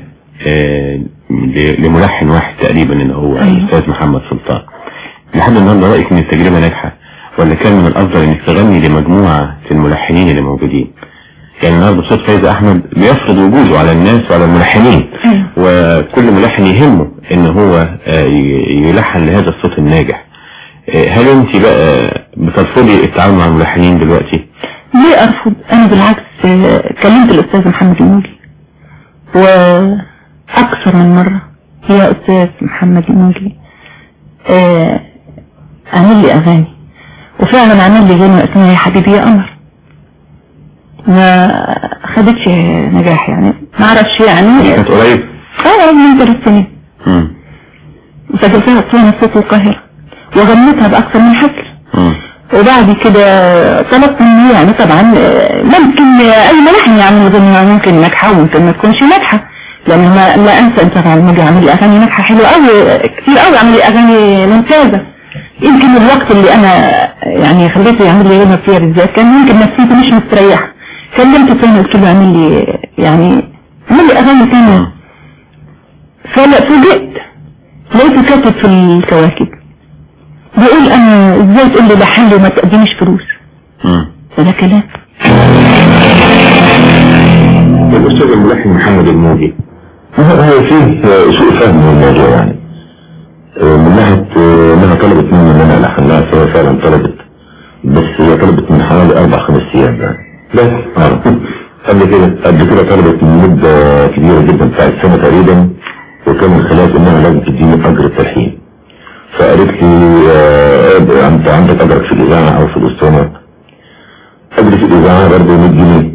لملحن واحد تقريبا اللي هو الاستاذ محمد سلطان، لحد النهارده رايك ان التجربه ناجحه ولا كان من الافضل انك تغني لمجموعه الملحنين اللي موجودين؟ يعني النهارده صوت فايزة احمد بيفرض وجوده على الناس وعلى الملحنين، وكل ملحن يهمه ان هو يلحن لهذا الصوت الناجح. هل انت بقى بترفضي التعامل مع الملحنين دلوقتي؟ ليه ارفض؟ انا بالعكس كلمت الاستاذ محمد الموجي واكثر من مرة، يا استاذ محمد الموجي عمل لي اغاني، وفعلا عمل لي غنوة اسمها يا حبيبي يا قمر، ما خدتش نجاح يعني، ما اعرفش يعني. كانت قريب؟ اه من ثلاث سنين. امم وسجلتها في صوت القاهرة وغنيتها باكثر من حفل. امم وبعد كده طلبت مني يعني طبعا ممكن اي ملحن يعمل غنوة ممكن ناجحة وممكن ما تكونش ناجحة، لان ما لا انسى انت طبعا الموجي عمل لي اغاني ناجحة حلوة قوي كتير قوي، عمل لي اغاني ممتازة. يمكن الوقت اللي انا يعني خليته يعمل لي غنوة فيها بالذات كان يمكن نفسيتي مش مستريحة، كلمته تاني قلت له اعمل لي يعني اعمل لي اغاني تانية، فلا فوجئت لقيته كاتب في الكواكب بيقول انا ازاي تقول لي لحن لي وما تقدمش فلوس؟ ده كلام. الاستاذ الملحن محمد الموجي هو فيه سوء فهم من الموضوع، يعني من ناحية انها طلبت مني ان انا الحنها، فهي فعلا طلبت، بس هي طلبت من حوالي اربع خمس ايام يعني. بس اه قبل كده قبل كده طلبت من مدة كبيرة جدا بتاعت سنة تقريبا، وكان من خلال انها لازم تديني اجر التلحين، فقالت لي آه انت عندك اجرك في الاذاعة او في الاسطوانات؟ اجري في الاذاعة برضه مية جنيه،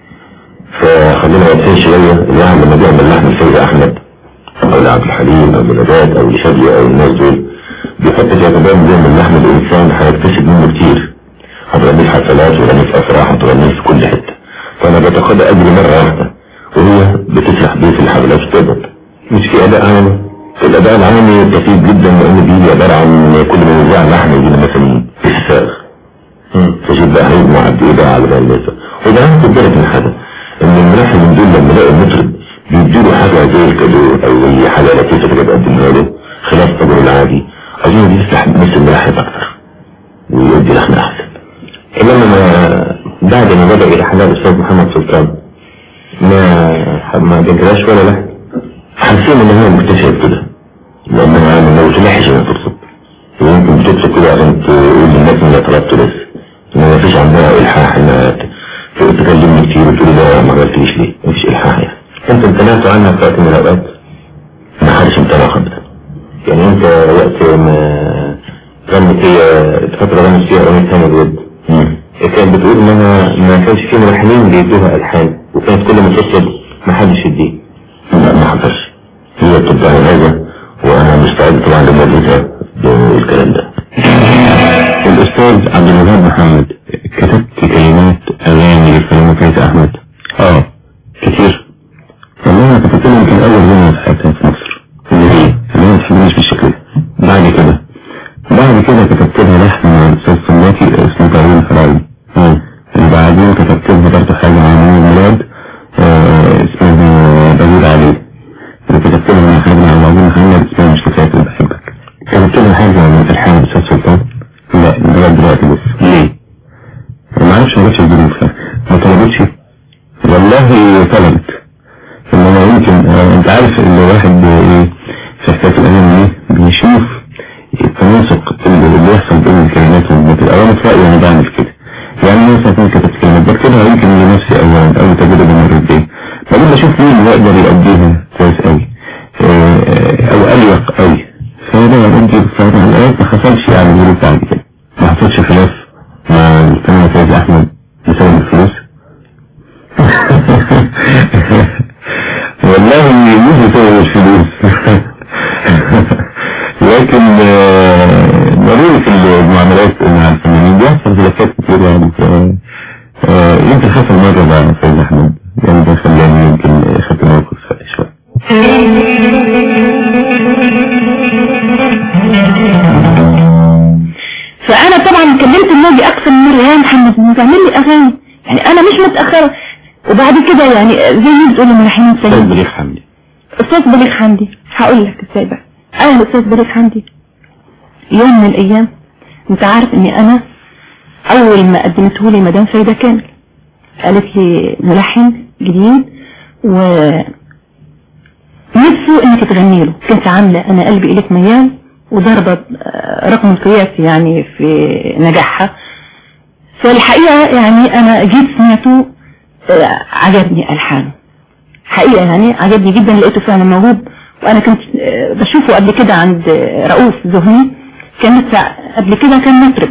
فخلينا واقفين شوية. الواحد لما بيعمل لحن الفايزة احمد او لعبد الحليم او لنجاة او لشادية او الناس دول، بيحط في اعتبار ان بيعمل لحن الانسان هيكتسب منه كتير، هتغنيه في حفلات وتغنيه في افراح وتغنيه في كل حتة، فانا بتقاضى اجري مرة واحدة وهي بتسرح بيه في الحفلات وتقبض. مش في اداء عامي، الاداء العامي بسيط جدا، لان بيجي عبارة عن كل ما يذاع لحن يجينا مثلا في الساغ، فشوف بقى هيجمع قد ايه بقى على بال الناس. وده هاخد بالك من حاجة، ان الملاحن من دول لما يلاقي المطرب بيديله حاجة زي الكادو او زي حاجة لطيفة كده بقدمها له خلاف طبعه العادي، اظن دي تفتح مثل الملاحن اكتر ويدي لحن احسن. انما ما بعد ما بدأ الحلال الاستاذ محمد سلطان ما ما بيجراش ولا لا، حسين ان هو مكتشف كده، لانه لو تلحش ما ترصد، ويمكن بتكتب كده عشان تقول للناس ان طلبت بس، ما فيش عندها الحاح انها تكلمني كتير وتقول ده ما عملتليش ليه، ما فيش الحاح يعني. انت امتنعت عنها في وقت من الاوقات؟ ما حدش امتنع ابدا، يعني انت وقت ما غنت هي فترة غنت فيها اغنية ثانية الود كانت بتقول انها ما كانش في ملحنين بيدوها الحان، وكانت كل ما تطلب ما حدش يديه. لا ما حصلش، هي بتبقى هذا وانا مستعد طبعا لمواجهتها بالكلام ده. الاستاذ عبد الوهاب محمد، كتبت كلمات اغاني للفنان فايزة احمد؟ اه كتير والله. انا كتبت لهم يمكن اول غنوة في حياتي في مصر اللي هي اللي ما تحبنيش بالشكل ده. بعد كده بعد كده كتبت لها لحن مع الاستاذ صناتي اسمه تعويل الفراعنة. وبعدين كتبت لها برضه حاجة عن يوم الميلاد اسمها بزيد عليه. وكتبت لها حاجة مع معجون محمد اسمها مش كفاية اللي بحبك. كتبت لها حاجة من الحان الاستاذ سلطان؟ لا لغاية دلوقتي بس. ليه؟ ما اعرفش، ما جاتش الظروف، ما طلبتش والله. طلبت انما يمكن آه انت عارف ان الواحد ايه في حكاية الاغاني ايه بيشوف التناسق اللي بيحصل بين الكلمات والمتن. انا في رأيي انا بعمل كده، يعني مثلا كنت كتبت كلمات بكتبها يمكن لنفسي او او تجربة مرت بيه، بعدين بشوف مين اللي يقدر يأديها كويس قوي او اليق قوي، فده يعني ادي بصراحة على الايات ما حصلش يعني ظروف بعد كده، ما حصلش خلاف مع الفنان فايزة احمد بسبب الفلوس. والله والله مش بسبب الفلوس لكن ضروري في المعاملات مع الفنانين بيحصل خلافات كتير يعني. يمكن حصل مرة مع سيد أحمد يعني ده خلاني يمكن أخذت موقف شوية. فأنا طبعا كلمت النادي أكثر من مرة، يا محمد ما تعمل لي أغاني، يعني أنا مش متأخرة. وبعد كده يعني زي ما بتقول الملحنين أستاذ بليغ حمدي أستاذ بليغ حمدي هقول لك ازاي بقى. أنا الأستاذ بليغ حمدي يوم من الأيام، أنت عارف إني أنا أول ما قدمته لي مدام سيدة كامل قالت لي ملحن جديد و نفسه انك تغني له. كنت عاملة انا قلبي اليك ميال وضربة رقم القياسي يعني في نجاحها. فالحقيقة يعني انا جيت سمعته عجبني الحانه حقيقة، يعني عجبني جدا، لقيته فعلا موهوب. وانا كنت بشوفه قبل كده عند رؤوف زهني، كان لسه قبل كده كان مطرب.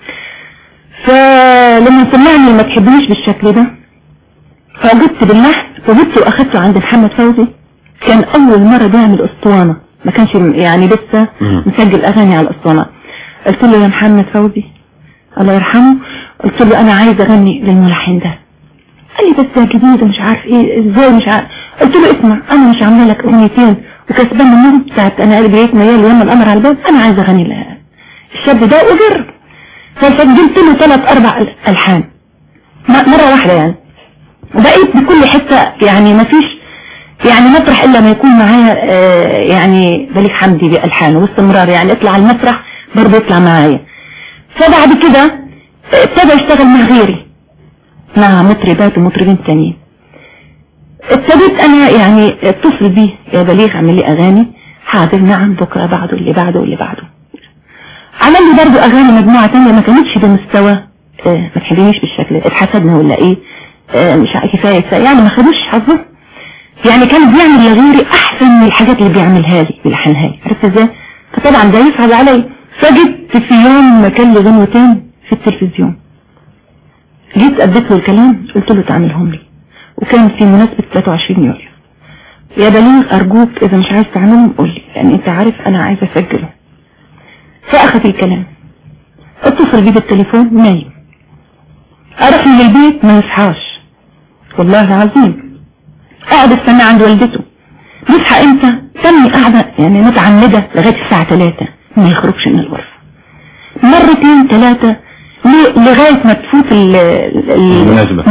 فلما سمعني ما تحبنيش بالشكل ده فوجدت باللحن وجدته واخدته عند محمد فوزي. كان اول مرة بيعمل اسطوانة، ما كانش يعني لسه مسجل اغاني على الاسطوانة. قلت له يا محمد فوزي الله يرحمه، قلت له انا عايز اغني للملحن ده. قال لي بس ده جديد ومش عارف ايه ازاي مش عارف. قلت له اسمع، انا مش عامله لك اغنيتين وكسبان منهم بتاعت انا قلبي ليك ميال ويما القمر على الباب، انا عايز اغني لها الشاب ده وجرب. فسجلت له ثلاث اربع الحان مرة واحدة يعني، وبقيت بكل حتة يعني ما فيش يعني مسرح الا ما يكون معايا يعني بليغ حمدي بألحانه واستمرار، يعني اطلع على المسرح برضه يطلع معايا. فبعد كده ابتدى يشتغل مع غيري، مع مطربات ومطربين تانيين. ابتديت انا يعني اتصل بيه، يا بليغ اعمل لي اغاني. حاضر نعم، بكره بعده اللي بعده واللي بعده. عمل لي برضه اغاني مجموعة تانية ما كانتش بمستوى اه ما تحبينيش بالشكل ده، اتحسدنا ولا ايه اه مش كفاية كفاية يعني، ما خدوش حظه. يعني كان بيعمل لغيري احسن من الحاجات اللي بيعملها لي بيلحنها لي، عرفت ازاي؟ فطبعا ده يصعب علي. فجيت في يوم كان لي غنوتين في التلفزيون، جيت اديت له الكلام قلت له تعملهم لي، وكان في مناسبة ثلاثة وعشرين يوليو. يا بليغ ارجوك اذا مش عايز تعملهم قول لي، لان انت عارف انا عايز اسجله. فاخذ الكلام، اتصل بيه بالتليفون نايم، اروح من البيت ما يصحاش والله العظيم، قاعد استنى عند والدته. نصحى امتى؟ تاني قاعدة يعني متعمدة لغاية الساعة ثلاثة ما يخرجش من الغرفة، مرتين ثلاثة لغاية ما تفوت المناسبة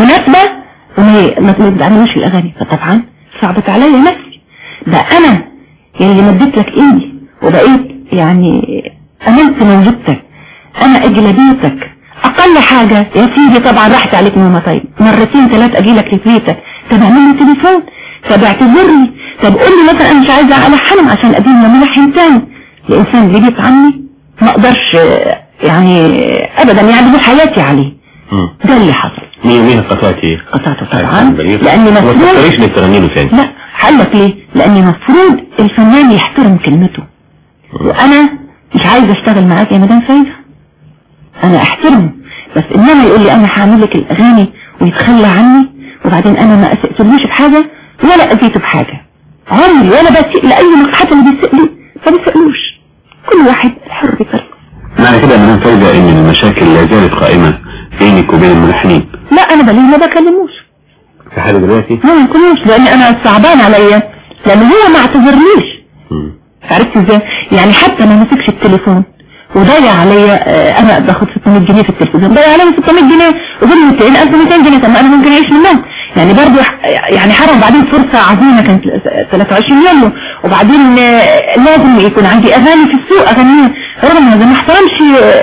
وما بتعملوش الأغاني. فطبعا صعبت عليا نفسي، ده أنا اللي مديت لك إيدي وبقيت يعني أمنت من جبتك، أنا أجلبيتك أقل حاجة يا سيدي. طبعا راحت عليك نومة، طيب مرتين ثلاث أجيلك لبيتك، طب اعمل لي تليفون، طب اعتذرني، طب قول لي مثلا أنا مش عايزة ألحنهم عشان أدين لملحن تاني. الإنسان اللي بيت عني ما أقدرش يعني أبدا يعني بحياتي عليه. ده اللي حصل. مين مين قطعتي؟ قطعته طبعا لأني مفروض ما تفكريش انك تغني له ثاني. لا حلك ليه؟ لأني مفروض الفنان يحترم كلمته، وأنا مش عايزة أشتغل معاك يا مدام سيدة، أنا أحترمه، بس إنما يقول لي أنا هعمل لك الأغاني ويتخلى عني، وبعدين أنا ما أسئتلوش بحاجة ولا أذيته بحاجة عمري، ولا بسئ لأي مصلحة اللي بيسئ لي ما بيسئلوش، كل واحد حر بطريقته. معنى كده من فايدة ان المشاكل لا زالت قائمة بينك وبين الملحنين؟ لا انا بليه ما بكلموش في حاله دلوقتي؟ ما بكلموش لان انا صعبان عليا، لان هو ما اعتذرليش. عرفت ازاي؟ يعني حتى ما مسكش التليفون وضيع عليا، انا باخد ستمية جنيه في التلفزيون، ضيع عليا ستمية جنيه وغير مئتين ألف ومئتين جنيه، طب ما انا ممكن اعيش منهم يعني برضو يعني حرام. بعدين فرصة عظيمة كانت ثلاثة وعشرين يوليو، وبعدين لازم يكون عندي اغاني في السوق اغنيها، رغم هذا ما احترمش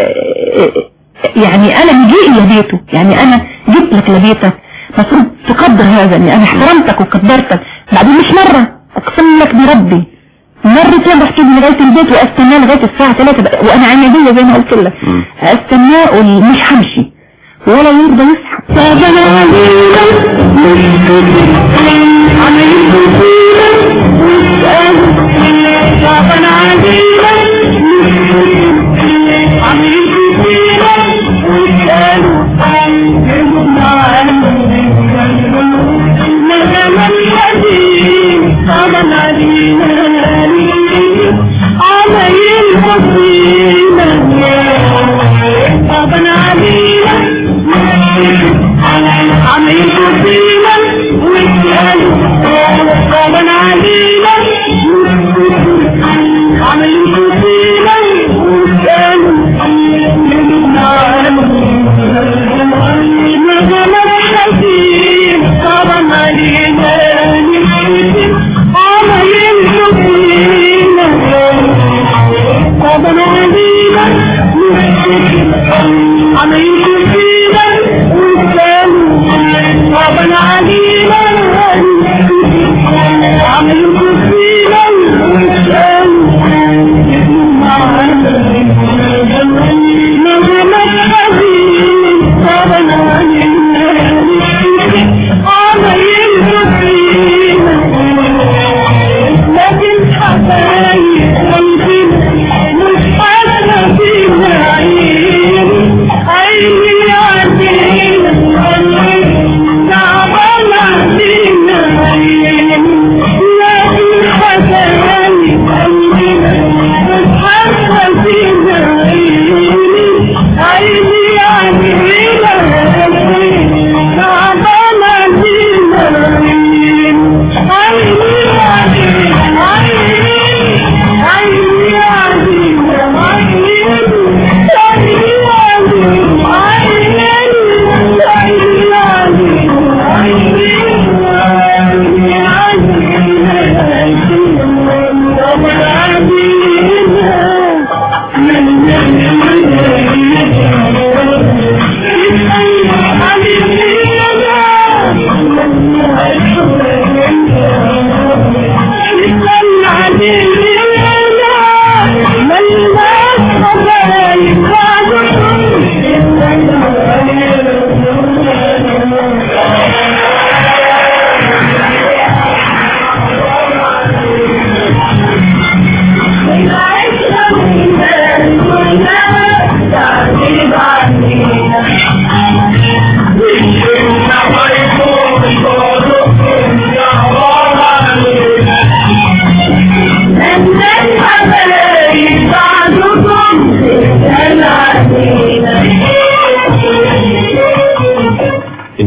يعني انا مجيء لبيته، يعني انا جبت لك لبيتك مفروض تقدر هذا اني انا احترمتك وقدرتك. بعدين مش مرة اقسم لك بربي مرتين رحت له لغاية البيت واستناه لغاية الساعة ثلاثة وانا عملية زي ما قلت لك، استناه ومش همشي ولا يرضى يصحى. صعبان عليك عملت فيك واسأل، صعبان عليك عملت فيك واسأل، يمنع عنك نغم الحزين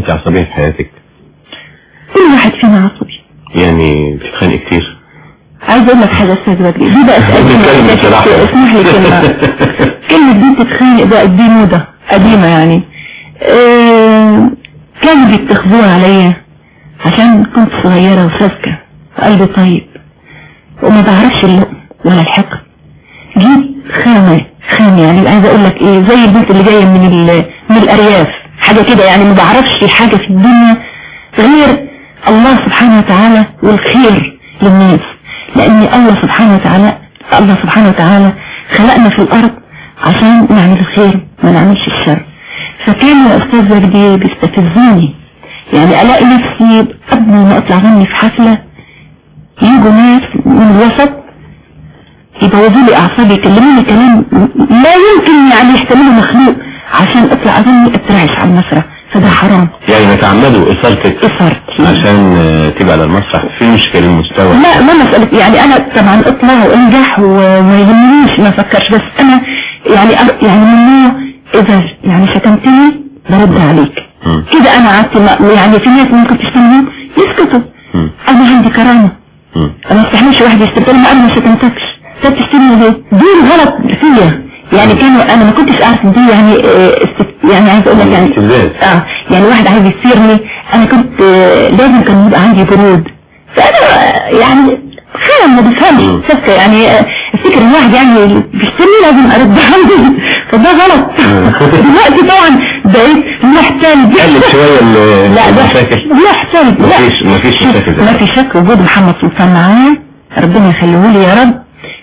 كنت عصبية في حياتك؟ كل واحد فينا عصبي. يعني بتتخانق كتير؟ عايز اقول لك حاجة استاذ بدري، دي بقت قديمة. اسمح لي كلمة كلمة دي تتخانق بقت دي موضة قديمة يعني. اه كانوا بيتخذوها عليا عشان كنت صغيرة وساذجة وقلبي طيب وما بعرفش اللقم ولا الحقد. جيت خامة خام يعني عايز اقول لك ايه، زي البنت اللي جاية من من الارياف حاجة كده يعني، ما بعرفش حاجة في الدنيا غير الله سبحانه وتعالى والخير للناس، لان الله سبحانه وتعالى الله سبحانه وتعالى خلقنا في الارض عشان نعمل الخير ما نعملش الشر. فكان يا استاذ وردي بيستفزوني يعني، الاقي نفسي قبل ما اطلع غني في حفلة يجوا ناس من الوسط يبوظوا لي اعصابي، يكلموني كلام لا يمكن يعني يحتمله مخلوق عشان اطلع اغني اترعش على المسرح، فده حرام. يعني بتعمدوا اثارتك اثارتي عشان تبقى على المسرح في مشكلة المستوى؟ لا ما مسألة يعني، انا طبعا اطلع وانجح وما يهمنيش ما افكرش، بس انا يعني يعني من نوع اذا يعني شتمتني برد عليك كده. انا قعدت يعني في ناس ممكن تشتمهم يسكتوا، انا عندي كرامة، انا ما استحملش واحد يشتمني ما انا ما شتمتكش، انت بتشتمني ليه؟ دي غلط فيا يعني. كانوا انا ما كنتش اعرف دي يعني استف... يعني عايز اقول لك يعني اه يعني واحد عايز يثيرني، انا كنت آه لازم كان يبقى عندي برود، فانا يعني خام ما بفهمش سكه يعني. افتكر ان واحد يعني بيشتمني لازم ارد عنده، فده غلط. دلوقتي طبعا بقيت محتاج قلت شويه المشاكل. لا محتاج، لا مفيش مفيش مشاكل، ما في شك وجود محمد سلطان معايا ربنا يخليه لي يا رب.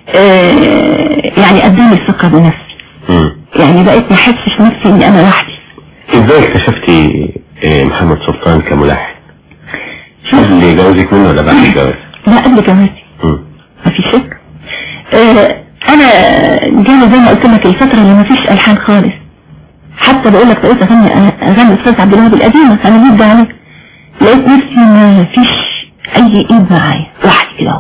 آه يعني اداني الثقه بنفسي، يعني بقيت ما احسش نفسي اني انا وحدي. ازاي اكتشفتي محمد سلطان كملحن؟ قبل جوازك منه ولا بعد الجواز؟ لا قبل جوازي ما في شك. اه انا جانا زي ما قلت لك الفتره اللي ما فيش الحان خالص، حتى بقول لك بقيت اغني اغني استاذ عبد الوهاب القديمه انا جدا عليك، لقيت نفسي ما فيش اي ايد معايا وحدي كده اهو.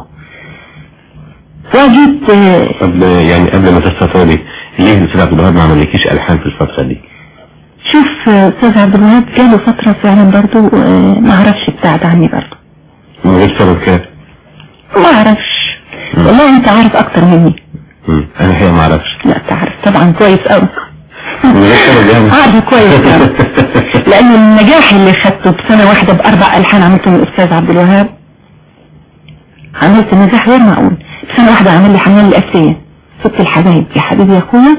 وجيت قبل يعني قبل ما تستطيعي ليه الاستاذ عبد الوهاب ما عملكيش الحان في الفتره دي؟ شوف استاذ عبد الوهاب جاله فتره فعلا برضو ما اعرفش ابتعد عني برضو. من غير سبب كده؟ ما اعرفش والله، انت عارف اكتر مني. امم انا الحقيقه ما اعرفش. لا تعرف طبعا كويس قوي. من غير سبب يعني؟ عارف كويس يعني. لان النجاح اللي خدته بسنه واحده باربع الحان عملته من الاستاذ عبد الوهاب، عملت نجاح غير معقول. بسنه واحده عمل لي حمال الاسيه ست الحبايب يا حبيبي يا اخويا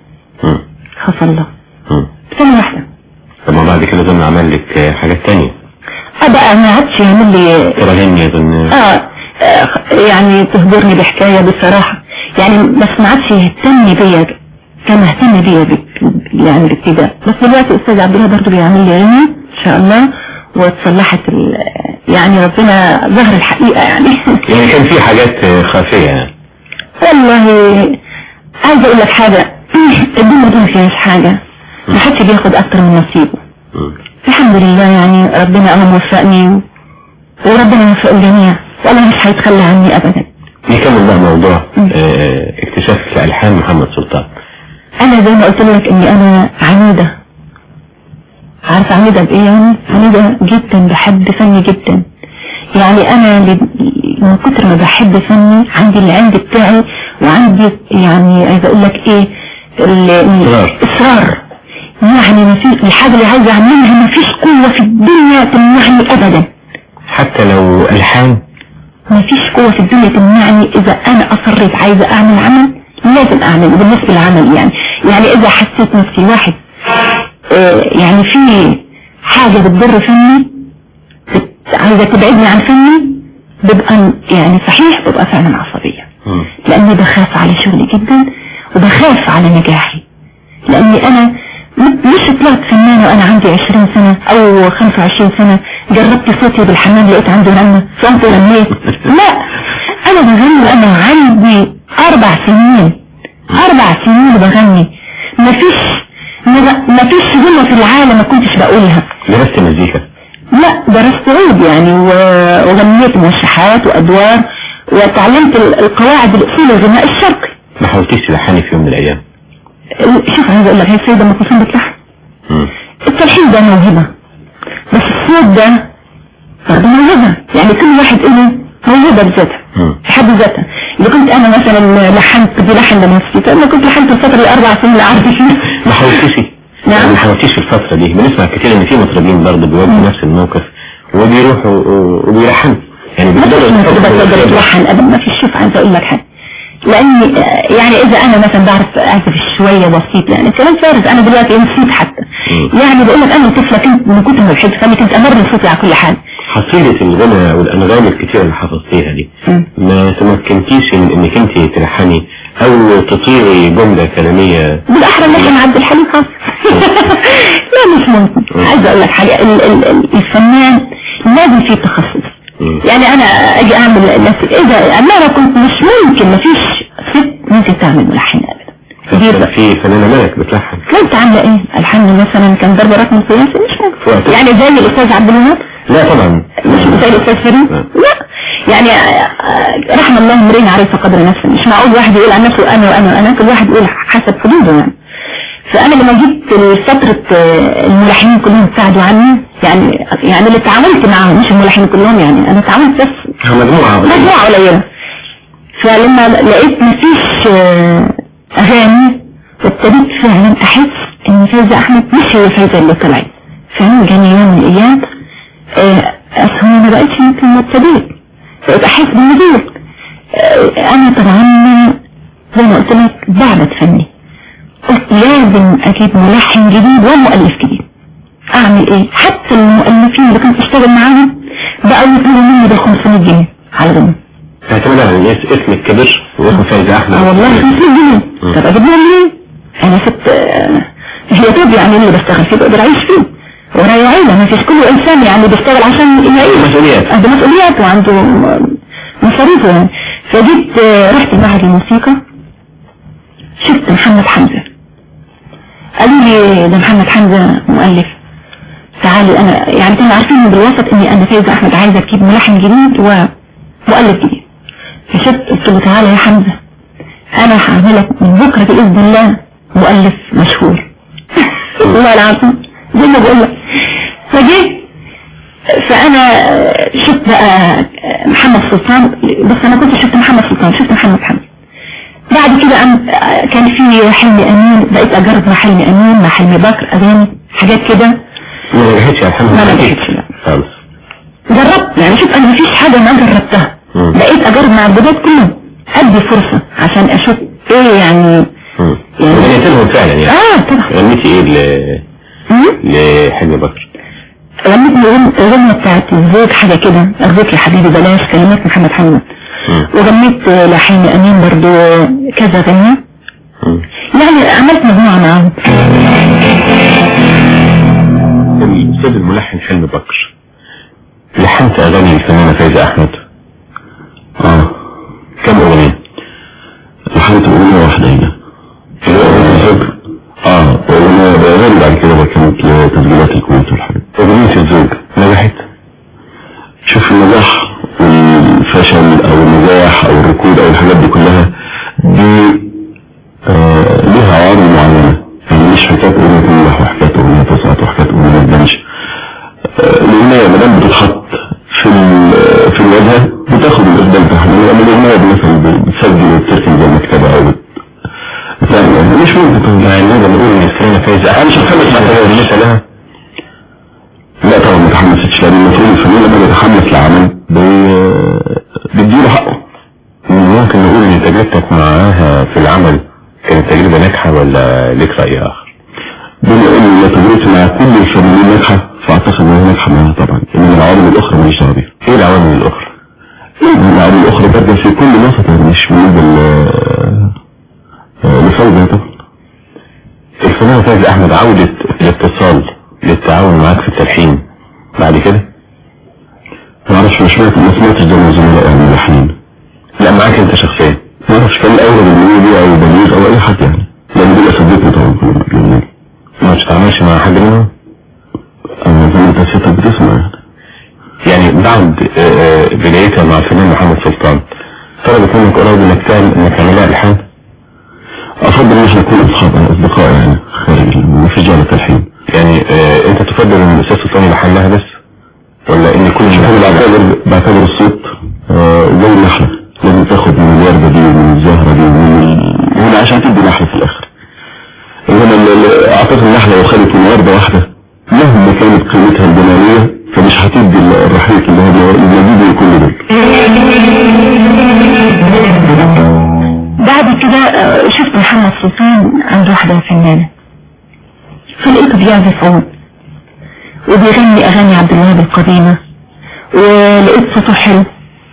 خف الله بسنه واحده. طب ما بعد كده ظن عمل لك حاجات تانية؟ اه بقى ما عادش يعمل لي تراهني يظن اه يعني تهجرني بحكايه بصراحه يعني، بس ما عادش يهتم بيا كان اهتم بيا يعني بالابتداء. بس دلوقتي استاذ عبد الله برضه بيعمل لي عيني ان شاء الله واتصلحت يعني ربنا ظهر الحقيقه يعني. يعني كان في حاجات خافيه يعني؟ والله عايز اقول لك حاجه، الدنيا دي ما فيهاش حاجه، ما حدش بياخد اكتر من نصيبه. الحمد لله يعني ربنا انا موفقني وربنا يوفق الجميع والله مش هيتخلى عني ابدا. نكمل بقى موضوع اه اكتشاف الحان محمد سلطان. انا زي ما قلت لك اني انا عنيدة، عارف عنيدة بايه يعني؟ عنيدة جدا، بحب فني جدا يعني. انا من كتر ما بحب فني عندي العند بتاعي، وعندي يعني عايز اقول لك ايه الاصرار يعني. ما في الحاجة اللي عايز اعملها ما فيش قوة في الدنيا تمنعني ابدا، حتى لو الحان ما فيش قوة في الدنيا تمنعني. اذا انا اصريت عايزة اعمل عمل لازم اعمل بالنسبة للعمل يعني. يعني اذا حسيت نفسي واحد اه يعني في حاجة بتضر فني عايزة تبعدني عن فني، ببقى يعني صحيح ببقى فعلا عصبية، لاني بخاف على شغلي جدا وبخاف على نجاحي، لاني انا مش طلعت فنانة وانا عندي عشرين سنة او خمسة وعشرين سنة جربت صوتي بالحمام لقيت عندي رنة صوتي رنيت. لا انا بغني وانا عندي اربع سنين اربع سنين بغني، مفيش مفيش جملة في العالم ما كنتش بقولها. درست مزيكا؟ لا درست عود يعني، وغنيت موشحات وادوار وتعلمت القواعد الاصول الغناء الشرقي. ما حاولتيش تلحني في يوم من الايام؟ شوف عايز اقول لك هي السيدة ام كلثوم بتلحن. التلحين ده موهبة، بس الصوت ده برضه موهبة، يعني كل واحد له موهبة بذاتها في حد ذاتها. إذا كنت أنا مثلا لحنت بلحن لنفسي، فأنا كنت لحنت الفترة الأربع سنين اللي قعدت فيها. ما حاولتيش؟ نعم ما حاولتيش في الفترة دي؟ بنسمع كتير إن في مطربين برضه بيواجهوا نفس الموقف وبيروحوا وبيلحنوا، يعني ما فيش مطربة تقدر تلحن أبدا، ما فيش. شوف عايزة أقول لك حاجة، لأني يعني إذا أنا مثلا بعرف أعزف شوية بسيط، يعني الكلام فارغ. أنا دلوقتي نسيت حتى، يعني بقول لك أنا طفلة كنت من كتر ما بحب فني كنت أمر صوتي على كل حاجة. حصيلة الغنى والأنغام الكتير اللي حفظتيها دي م. ما تمكنتيش إن إنك أنت تلحني أو تطيري جملة كلامية؟ بالأحرى لحن عبد الحليم حافظ. لا مش ممكن. عايزة أقول لك حاجة، ال ال الفنان لازم فيه تخصص. يعني أنا أجي أعمل إذا أنا كنت مش ممكن، ما فيش ست ممكن تعمل ملحن أبدا. في فنانة مالك بتلحن؟ كنت عاملة إيه؟ الحن مثلا كان ضرب رقم سياسي مش ممكن، يعني زي الأستاذ عبد الوهاب. لا طبعا مش زي الأستاذ فريد. لا يعني رحم الله امرئ عرف قدر نفسه. مش معقول واحد يقول عن نفسه أنا وأنا وأنا، كل واحد يقول حسب حدوده يعني. فأنا لما جيت فترة الملحنين كلهم ابتعدوا عني، يعني يعني اللي تعاملت معهم مش الملحنين كلهم، يعني أنا تعاملت بس مجموعة مجموعة قليلة. فلما لقيت مفيش أغاني ابتديت فعلا أحس إن فايزة أحمد مش هي فايزة اللي طلعت. فعلا جاني يوم من الأيام أصلا ما بقيتش يمكن ما ابتديت، بقيت أحس بالمدير. أنا طبعا زي ما قلت لك بعبد فني، قلت لازم أجيب ملحن جديد ومؤلف جديد. أعمل إيه؟ حتى المؤلفين اللي كنت أشتغل معاهم بقوا يطلبوا مني بالخمسمية جنيه على ضمن. اعتمد على اسم الكبير واسم فايزة أحمد. اه والله خمسمية جنيه. طب أجيب لهم منين؟ أنا ست هي طب يعني اللي بشتغل فيه بقدر أعيش فيه، ورايا عيلة، ما فيش كل إنسان يعني بيشتغل عشان يعيش، مسؤوليات، عنده مسؤوليات وعنده مصاريفه يعني. فجيت رحت معهد الموسيقى، شفت محمد حمزة، قالوا لي ده محمد حمزة مؤلف، تعالي. أنا يعني كانوا عارفين بالوسط إني أنا فايزة أحمد عايزة تجيب ملحن جديد ومؤلف جديد. فشفت قلت له تعالى يا حمزة، أنا هعملك من بكرة بإذن الله مؤلف مشهور. والله العظيم زي ما بقول لك. فجيت فأنا شفت بقى محمد سلطان، بس أنا كنت شفت محمد سلطان، شفت محمد حمزة. بعد كده كان في حلمي أمين، بقيت أجرب مع حلمي أمين، مع حلمي بكر، أغاني حاجات كده. ما نجحتش يا حمزة؟ ما نجحتش لا خالص. جربت يعني، شوف أنا مفيش حاجة ما جربتها. مم. بقيت أجرب مع الجداد كلهم، أدي فرصة عشان أشوف إيه يعني. امم يعني لهم فعلا يعني. اه طبعا. غنيتي ايه ل لحلمي بكر؟ غنيت الأغنية بتاعت الزوج حاجة كده، أرجوك يا حبيبي بلاش، كلمات محمد حمد. وغنيت لحلمي أمين برضو كذا غنية، يعني عملت مجموعة معاهم. الأستاذ الملحن حلمي بكر لحنت أغاني الفنانة فايزة أحمد؟ اه كم أغنية؟ لحنت أغنية واحدة هنا الزوج. اه أغنية بأغاني بعد كده كانت لتسجيلات الكويت والحاجات. أغنية الزوج نجحت؟ شوف النجاح والفشل أو النجاح أو الركود أو الحاجات دي كلها دي آه لها عوامل معينة، يعني مش حكاية أغنية تنجح وحكاية أغنية تسقط وحكاية أغنية ما تبانش. الأغنية ما دام بتتحط في في الواجهة بتاخد الإقبال بتاعها. لما الأغنية مثلا بتسجل وبتركن زي المكتبة أو يعني مش ممكن يعني نقدر نقول إن الفنانة فايزة أحمد مش متحمس مع بالنسبة لها؟ لا طبعا ما تحمستش، لأن المفروض الفنان لما بيتحمس لعمل بيديله حقه. ممكن نقول إن تجربتك معاها في العمل كانت تجربة ناجحة ولا ليك رأي آخر؟ بما إن تجربتي مع كل الفنانين ناجحة فأعتقد إنها ناجحة معاها طبعا، إن العوامل الأخرى ماليش دعوة بيها. إيه العوامل الأخرى؟ العوامل الأخرى برضه في كل وسط، مش بالنسبة لفايزة طبعا. الفنانة فايزة أحمد عودة الاتصال للتعاون معاك في التلحين بعد كده؟ ما اعرفش، مش سمعت ما سمعتش ده من زملاء الملحنين. لا معاك انت شخصيا؟ ما اعرفش، كان الاول بالميديا او بليغ او اي حد يعني، لان دول اساتذتنا طبعا كلهم مجنونين. ما بتتعاملش مع حد منهم؟ انا زي ما انت سيادتك بتسمع يعني. يعني بعد بدايتها مع الفنان محمد سلطان طلبت منك قريب انك تعمل انك تعملها الحان؟ افضل ان احنا نكون اصحاب اصدقاء يعني خارج ما في جالة الحين. يعني اه انت تفضل ان الاستاذ سلطان يلحن لها بس ولا ان كل انا بعتبر بعتبر الصوت آه زي اللحن، لازم تاخد من الوردة دي ومن الزهرة دي ومن هنا عشان تدي لحن في الاخر. انما اعتقد اللحن لو خدت من وردة واحدة مهما كانت قيمتها الجمالية فمش هتدي الرحيق اللي هو المزيد كل دول. بعد كده شفت محمد سلطان عنده واحدة فنانة فلقيته بيعزف عود وبيغني اغاني عبد الوهاب القديمة ولقيت صوته حلو،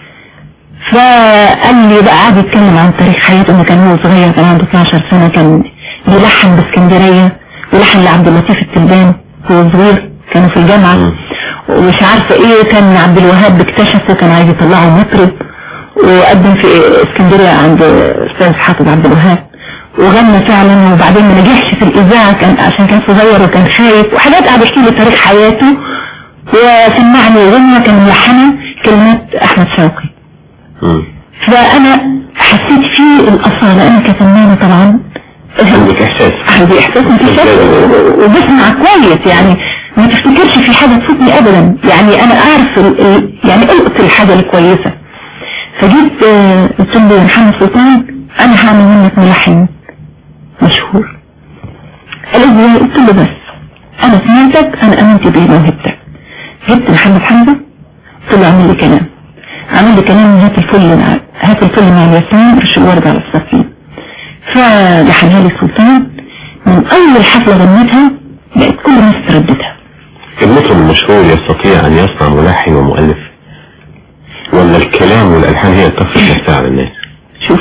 فقال لي بقى قعد يتكلم عن تاريخ حياته انه كان هو صغير، كان عنده اتناشر سنة، كان بيلحن باسكندرية ولحن لعبد اللطيف التلبان وهو صغير، كانوا في الجامعة ومش عارفة ايه، كان عبد الوهاب اكتشفه كان عايز يطلعه مطرب وقدم في اسكندرية عند استاذ حافظ عبد الوهاب وغنى فعلا، وبعدين ما نجحش في الاذاعة كان عشان كان صغير وكان خايف وحاجات. قعد يحكي لي تاريخ حياته وسمعني غنى كان ملحنة كلمات احمد شوقي. فانا حسيت فيه الاصالة، انا كفنانة طبعا عندك احساس عندي احساس متشكل وبسمع كويس، يعني ما تفتكرش في حاجة تفوتني ابدا، يعني انا اعرف ال ال يعني القط الحاجة الكويسة. فجيت قلت له يا محمد سلطان انا هعمل منك ملحن مشهور. قال لي قلت له بس انا سمعتك، انا امنت بموهبتك. جبت محمد حمزة قلت له اعمل لي كلام، عمل لي كلام هات الفل هات الفل مع الياسمين رش الورد على السفين. فلحنها لي السلطان، من اول حفلة غنيتها بقت كل الناس ترددها. المطرب المشهور يستطيع ان يصنع ملحن ومؤلف ولا الكلام والالحان هي تفرض نفسها على الناس؟ شوف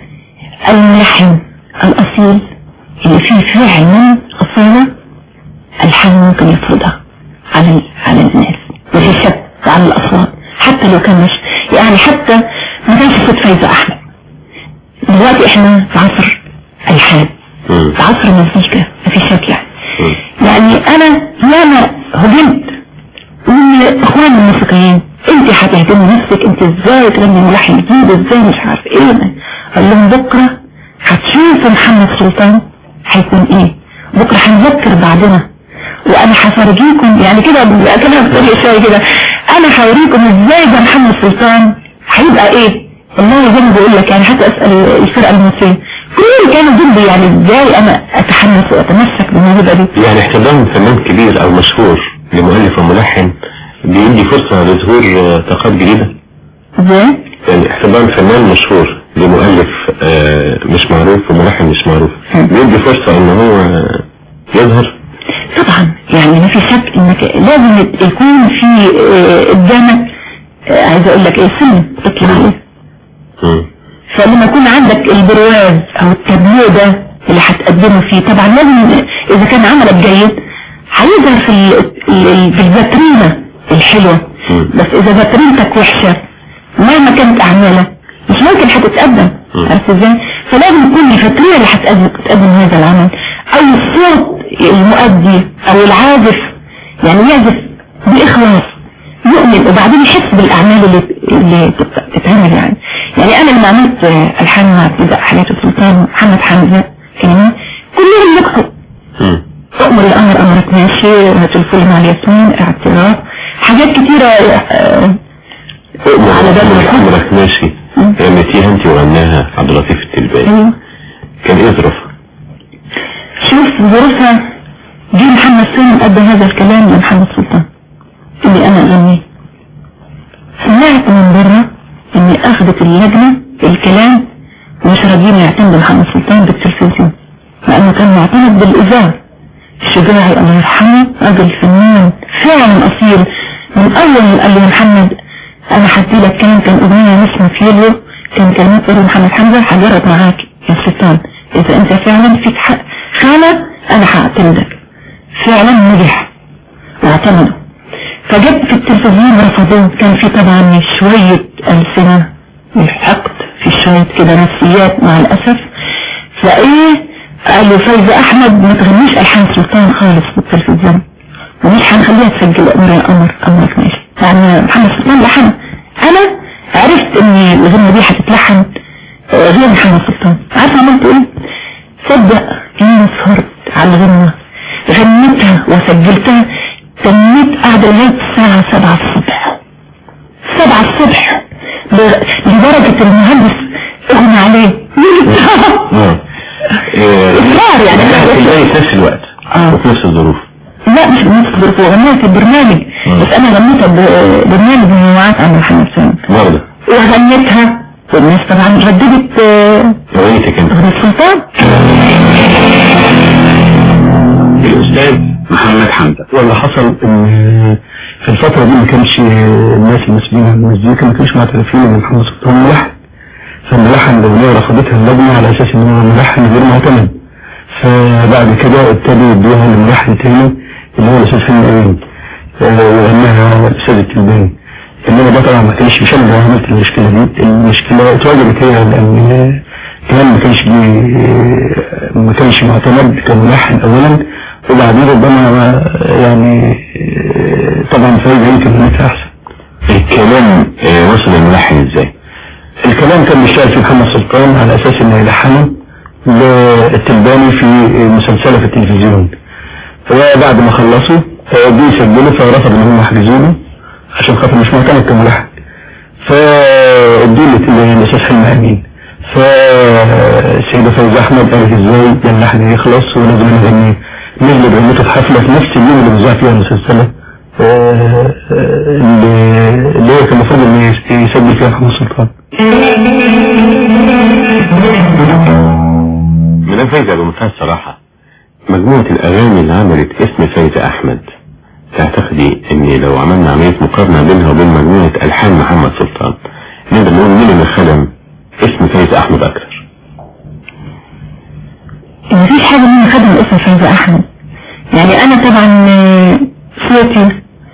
الملحن الاصيل اللي فيه فعلا اصالة الحان ممكن يفرضها على على الناس وفي شك على الاصوات حتى لو كان مش يعني حتى ما كانش صوت فايزة احمد. دلوقتي احنا في عصر الحان، في عصر مزيكا ما في شك يعني. يعني انا ياما هجمت من اخوان الموسيقيين انت هتهدمي نفسك، انت ازاي تغني ملحن جديد، ازاي مش عارف ايه. قال لهم بكرة هتشوفوا محمد سلطان هيكون ايه، بكرة هنذكر بعضنا وانا هفرجيكم يعني كده كده بطريقة شوية كده، انا هوريكم ازاي ده محمد سلطان هيبقى ايه. والله زي ما بقول لك يعني حتى اسأل الفرقة المصرية كل كانوا ضدي، يعني ازاي انا اتحمس واتمسك بالموهبة دي. يعني احتضان فنان كبير او مشهور لمؤلف وملحن بيدي فرصة لظهور طاقات جديدة. ازاي؟ يعني احتضان فنان مشهور لمؤلف آه مش معروف وملحن مش معروف بيدي فرصة ان هو يظهر. طبعا يعني ما في شك انك لازم يكون في قدامك عايز اقول لك ايه سن تطلع عليه. فلما يكون عندك البرواز او التابلو ده اللي هتقدمه فيه طبعا لازم اذا كان عملك جيد هيظهر في في الفاترينة الحلوة، بس اذا فاترينتك وحشة مهما كانت اعمالك مش ممكن هتتقدم. عرفت ازاي؟ فلازم يكون الفاترينة اللي هتقدم هذا العمل او الصوت المؤدي او العازف يعني يعزف باخلاص يؤمن وبعدين يحس بالاعمال اللي اللي تتعمل. يعني يعني انا لما عملت الحان مع ابتداء حياة السلطان محمد حمزة كلمات كلهم نقصوا اؤمر الامر امرك ماشي هتلفل مع الياسمين اعتراف حاجات كتيرة على بالي امرك ماشي رميتيها انت وغناها عبد اللطيف التلباني. كان ايه ظروفها؟ شوف ظروفها جه محمد سلطان قدم هذا الكلام لمحمد سلطان اللي انا اغنيه، سمعت من بره اني اخذت اللجنة الكلام مش راضيين يعتمدوا محمد سلطان بالتلفزيون لانه كان معتمد بالاذاعة. الشجاعي الله يرحمه راجل فنان فعلا اصيل، من اول قال لي محمد انا هدي لك كلام كان اغنية اسمه فيليو كان كلمات برضه محمد حمزة هجرب معاك يا سلطان اذا انت فعلا فيك حق خانة انا هعتمدك. فعلا نجح واعتمدوا. فجبت في التلفزيون رفضوه، كان في طبعا شوية ألسنة الحقد في شوية كده نفسيات مع الأسف. فايه قالوا فايزة احمد ما تغنيش الحان سلطان خالص في التلفزيون ومش هنخليها تسجل امر الامر امرك ماشي. يعني محمد سلطان لحن، انا عرفت ان الغنى دي هتتلحن غير محمد سلطان. عارفه عملت ايه؟ صدق اني صهرت على الغنى غنيتها قعد لغاية الساعة سبعة الصبح سبعة الصبح لدرجة المهندس اغنى عليه اصرار يعني في نفس الوقت وفي نفس الظروف. لا مش بنفس الظروف، غنيت في البرنامج بس انا غنيتها ببرنامج مجموعات عن محمد سامي برضه وغنيتها والناس طبعا رددت غنيتك انت غنيت سلطان. الأستاذ محمد حمزة. واللي حصل ان في الفترة دي ما كانش الناس المسؤولين عن المزيكا ما كانش معترفين ان محمد سلطان ملحن، فالملحن الأغنية رفضتها اللجنة على أساس ان هو ملحن غير معتمد، فبعد كده ابتدوا يدوها لملحن تاني اللي هو الأستاذ فيلم أمين وغناها الأستاذ التلباني. إنما ده طبعا ما كانش مش أنا عملت المشكلة دي، المشكلة اتواجدت هي لأن كمان ما كانش ما كانش معتمد كملحن أولا، وبعدين ربما يعني طبعا فايدة يمكن غنيتها أحسن. الكلام وصل الملحن إزاي؟ الكلام كان بيشتغل في محمد سلطان على أساس إنه يلحنه للتلباني في مسلسلة في التلفزيون، فبعد ما خلصوا بيسجلوا فرفض إن هم يحجزوا له عشان خاطر مش معتمد كملحن، فادوا له الأستاذ فيلم أمين. فالسيدة فوزة أحمد قالت إزاي ده اللحن يخلص ولازم نغنيه، نزلوا بغنيته في حفلة في نفس اليوم اللي بيذاع فيها المسلسلة اللي هو كان المفروض إنه يسجل فيها محمد سلطان. مدام فايزة بمنتهى الصراحة، مجموعة الأغاني اللي عملت اسم فايزة أحمد تعتقدي إن لو عملنا عملية مقارنة بينها وبين مجموعة ألحان محمد سلطان نقدر نقول مين اللي خدم اسم فايزة أحمد أكثر؟ مفيش حاجة من خدم اسم فايزة أحمد، يعني أنا طبعا صوتي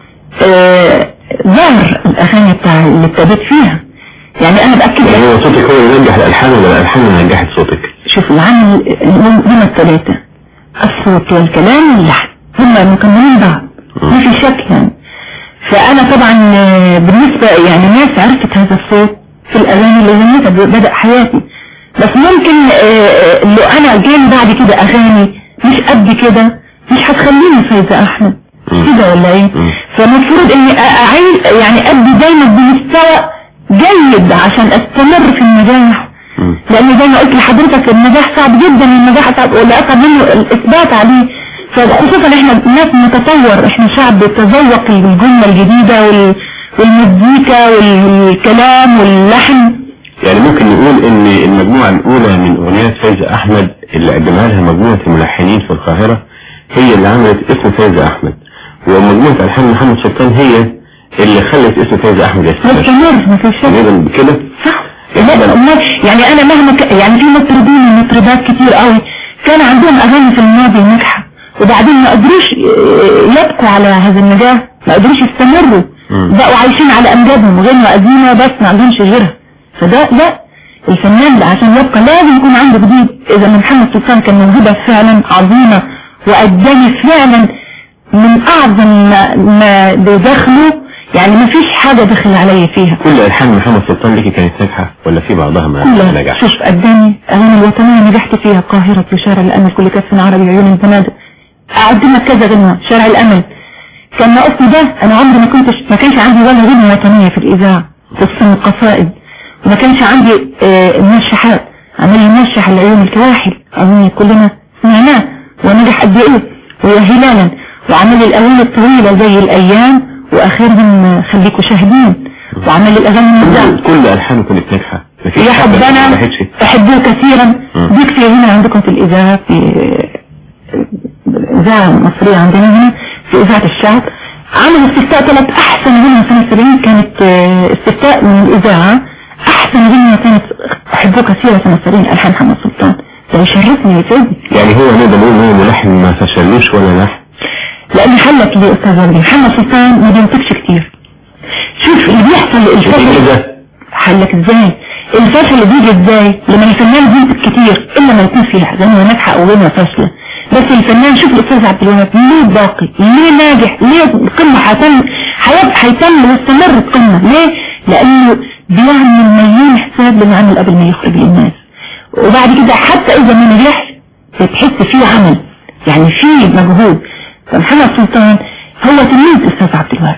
ظهر الأغاني بتاع اللي ابتديت فيها، يعني أنا بأكد يعني هو صوتك هو اللي نجح الألحان ولا الألحان اللي نجحت صوتك؟ شوف العمل هما الثلاثة، الصوت والكلام واللحن هما مكملين بعض ما في شك يعني. فأنا طبعا بالنسبة يعني ناس عرفت هذا الصوت في الأغاني اللي غنيتها بدأ حياتي، بس ممكن لو أنا جاي بعد كده أغاني مش قد كده مش هتخليني فايزة أحمد كده ولا إيه؟ فمفروض إني أعيد يعني أبدي دايما بمستوى جيد عشان أستمر في النجاح، لأن زي ما قلت لحضرتك النجاح صعب جدا، النجاح صعب ولا أصعب منه الإثبات عليه، فخصوصا إحنا ناس نتطور، إحنا شعب تذوق الجملة الجديدة والمزيكا والكلام واللحن. يعني ممكن نقول ان المجموعة الاولى من اغنيات فايزة احمد اللي قدمها لها مجموعة الملحنين في القاهرة هي اللي عملت اسم فايزة احمد، ومجموعة الحان محمد سلطان هي اللي خلت اسم فايزة احمد يستمر. مستمر مفيش شك بكده صح. يعني انا مهما ك... يعني في مطربين ومطربات كتير قوي كان عندهم اغاني في الماضي ناجحة وبعدين ما قدروش يبقوا على هذا النجاح، ما قدروش يستمروا، بقوا عايشين على امجادهم غنوة قديمة بس ما عندهمش غيرها. فده لا، الفنان عشان يبقى لازم يكون عنده جديد. اذا محمد سلطان كان موهبة فعلا عظيمة وقدامي فعلا من اعظم ما, ما بدخله، يعني ما فيش حاجة دخل علي فيها. كل الحان محمد سلطان ليكي كانت ناجحة ولا في بعضها ما نجحش؟ شوف قدامي اغاني الوطنية نجحت فيها، قاهرة وشارع الامل، كل كف عربي، عيون البنادق، اقدم لك كذا غنوة، شارع الامل كان ناقصني ده. انا عمري ما كنتش ما كانش عندي ولا غنوة وطنية في الاذاعة، خصوصا القصائد، وما كانش عندي آه مرشحات. عمل لي مرشح العيون الكواحل اظن كلنا سمعناه ونجح قد ايه، ويا هلالا، وعمل لي الاغاني الطويلة زي الايام واخرهم خليكوا شاهدين، وعمل لي الاغاني المذاعة. كل الحانه كانت ناجحة. يا حبنا احبوه كثيرا، دي كتير هنا عندكم في الاذاعة، في الاذاعة المصرية عندنا هنا في اذاعة الشعب. عملوا استفتاء ثلاث احسن غنوة سنة سبعين، كانت استفتاء من الاذاعة احسن غنوة كانت احبوه كثيرا سنة سبعين الحان محمد سلطان. ده يشرفني ويسعدني. يعني هو نقدر نقول هو ملحن ما فشلوش ولا لحن؟ لان حلك ليه استاذ عبد محمد سلطان ما بينتجش كتير. شوف اللي بيحصل الفشل حلك ازاي، الفشل اللي بيجي ازاي لما الفنان بينتج كتير الا ما يكون فيه غنوة ناجحة او غنوة فاشلة. بس الفنان شوف الاستاذ عبد الوهاب ليه باقي، ليه ناجح، ليه القمة هتم هيتم ويستمر القمة، ليه؟ لانه بيعمل مليون حساب لما عمل قبل ما يخرج للناس، وبعد كده حتى اذا ما نجحش بتحس فيه عمل، يعني فيه مجهود. فمحمد سلطان هو تلميذ استاذ عبد الوهاب،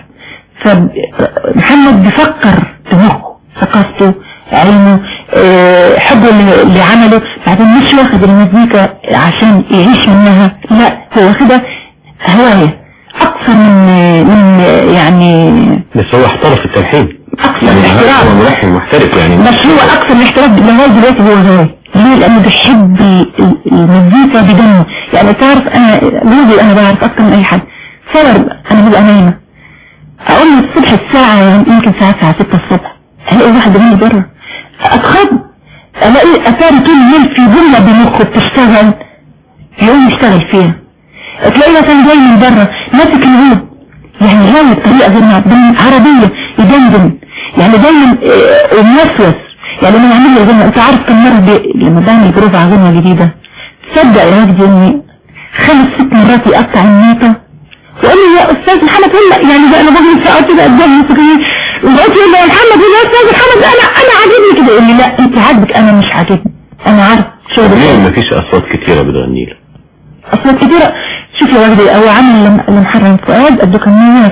فمحمد بيفكر دماغه، ثقافته، علمه، أه حبه لعمله، بعدين مش واخد المزيكا عشان يعيش منها، لا هو واخدها هواية اكثر من من يعني. بس هو احترف التلحين اكثر من الاحتراف، هو ملحن محترف يعني، بس هو اكثر من الاحتراف لغاية دلوقتي هو هواية. ليه؟ لانه بيحب المزيكا بدمه. يعني تعرف انا جوزي انا بعرف اكثر من اي حد، صور انا ببقى نايمة اقول له الصبح الساعة يمكن ساعة ساعة ستة الصبح الاقي واحد مني بره، اتخض الاقي اثاري طول الليل في جملة بمخه بتشتغل يقوم يشتغل فيها. تلاقي مثلا جاي من بره ماسك العود، يعني غاوي بطريقة غير عربية يدندن، يعني دايما وموسوس. يعني لما يعمل لي غنى، انت عارف كم مرة بي... لما بعمل بروفة على غنى جديدة تصدق يا راجل اني خمس ست مرات يقطع النوتة وقال لي يا استاذ محمد هلا، يعني ده انا بقول ساعات كده قدام الموسيقيين وقلت له يا محمد يا استاذ محمد انا انا عاجبني كده، يقول لي لا انت عاجبك انا مش عاجبني، انا عارف شغل. ليه مفيش اصوات كتيرة بتغني له؟ اصوات كتيرة، شوف يا راجل هو عامل لمحرم فؤاد الدكانيات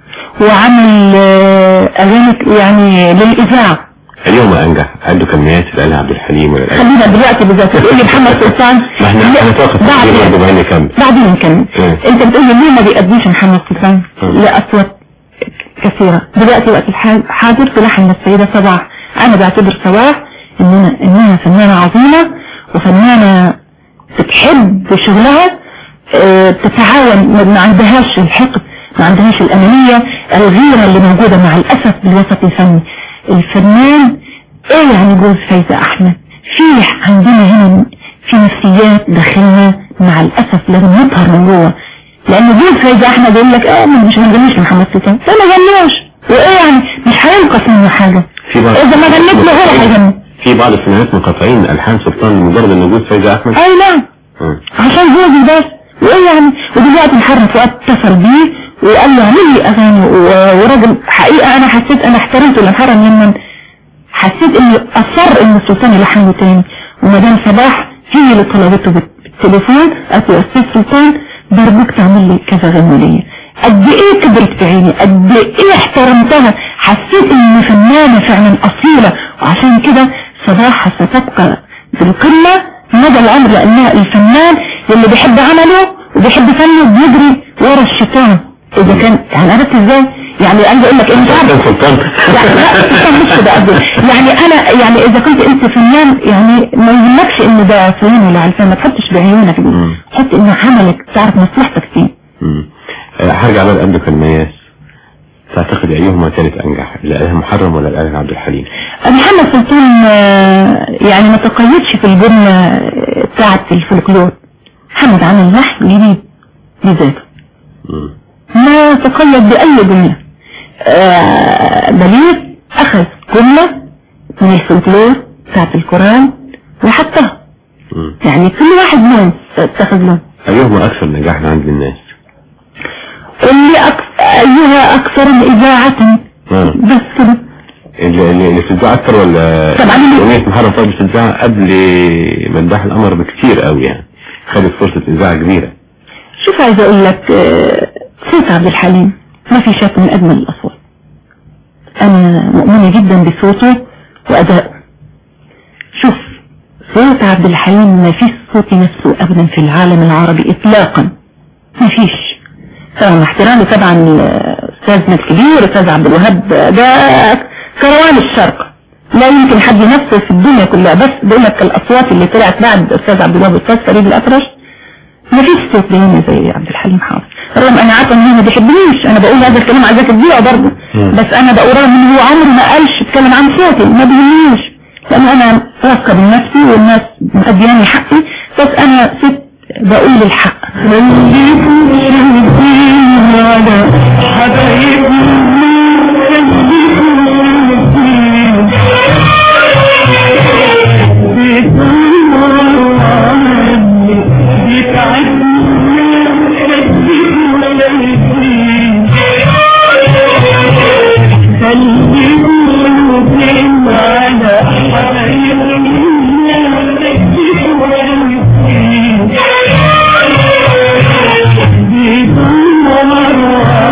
وعمل اغاني يعني للاذاعة. اليوم انجح عنده كميات اللي قالها عبد الحليم ولا خلينا دلوقتي بالذات تقول لي محمد سلطان ما احنا هنتوقف بعدين بعدين نكمل بعدين نكمل. انت بتقول لي ليه ما بيأديش محمد سلطان؟ لا اصوات كثيرة دلوقتي وقت الحاضر في لحن السيدة صباح. انا بعتبر صباح اننا انها فنانة عظيمة وفنانة بتحب شغلها، اه بتتعاون، ما عندهاش الحقد، ما عندهاش الأنانية الغيرة اللي موجودة مع الأسف بالوسط الفني. الفنان ايه يعني جوز فايزة احمد؟ في عندنا هنا في نفسيات داخلنا مع الاسف لازم نطهر من جوه، لان جوز فايزة احمد يقول لك اه مش هنغنيش محمد سلطان، فما غنيوش وايه يعني مش هينقص منه حاجة، اذا ما غنيت له هو هيغني. في بعض الفنانات مقاطعين الحان سلطان لمجرد ان جوز فايزة احمد. اي نعم عشان جوزي بس، وايه يعني. ودلوقتي محرم فؤاد اتصل بيه وقال له اعمل لي اغاني، وراجل حقيقة انا حسيت انا احترمته لمحرم يمن، حسيت انه اصر ان السلطان يلحنه تاني. ومدام صباح هي اللي طلبته بالتليفون قالت له استاذ سلطان برجوك تعمل لي كذا غنى ليا. قد ايه كبرت بعيني، قد ايه احترمتها، حسيت ان فنانة فعلا اصيلة. وعشان كده صباح ستبقى بالقمة مدى العمر، لانها الفنان اللي بيحب عمله وبيحب فنه بيجري ورا الشيطان. اذا كان يعني عرفت ازاي، يعني عايز اقول لك انت عارف سلطان لا مش كده قصدي، يعني انا يعني اذا كنت انت فنان يعني ما يهمكش ان ده فلان ولا علفان، ما تحطش بعيونك، حط ان عملك تعرف مصلحتك فيه. هرجع بقى لقلب كلميات، تعتقد ايهما كانت انجح، اللي قالها محرم ولا اللي قالها عبد الحليم؟ محمد سلطان يعني ما تقيدش في الجملة بتاعت الفولكلور، محمد عمل لحن جديد لذاته ما تقيد بأي جملة. آه بليغ أخذ جملة من الفولكلور بتاعت القرآن وحطها، يعني كل واحد منهم اتخذ له. أيهما أكثر نجاحا عند الناس؟ اللي أكثر أيها أكثر إذاعة بس كده. اللي اللي بتذاع أكثر ولا طبعا أغنية محرم فؤاد بتذاع قبل مداح القمر بكثير قوي، يعني خدت فرصة إذاعة كبيرة. شوف عايز أقول لك صوت عبد الحليم ما في شك من أجمل الأصوات، أنا مؤمنة جدا بصوته وأداء. شوف صوت عبد الحليم ما فيش صوت نفسه أبدا في العالم العربي إطلاقا، ما فيش. طبعا احترامي طبعا أستاذنا الكبير أستاذ عبد الوهاب، ده كروان الشرق، لا يمكن حد ينفسه في الدنيا كلها. بس بقول لك الأصوات اللي طلعت بعد أستاذ عبد الوهاب أستاذ فريد الأطرش ما فيش صوت بيني زي عبد الحليم حافظ، رغم انا عارفه ان هو ما بيحبنيش، انا بقول هذا الكلام عايزاك تبيعه برضه، بس انا بقول رغم ان هو عمره ما قالش اتكلم عن صوتي، ما بيهمنيش، لان انا واثقه بنفسي والناس مقدياني حقي، بس انا ست بقول الحق. Thank you.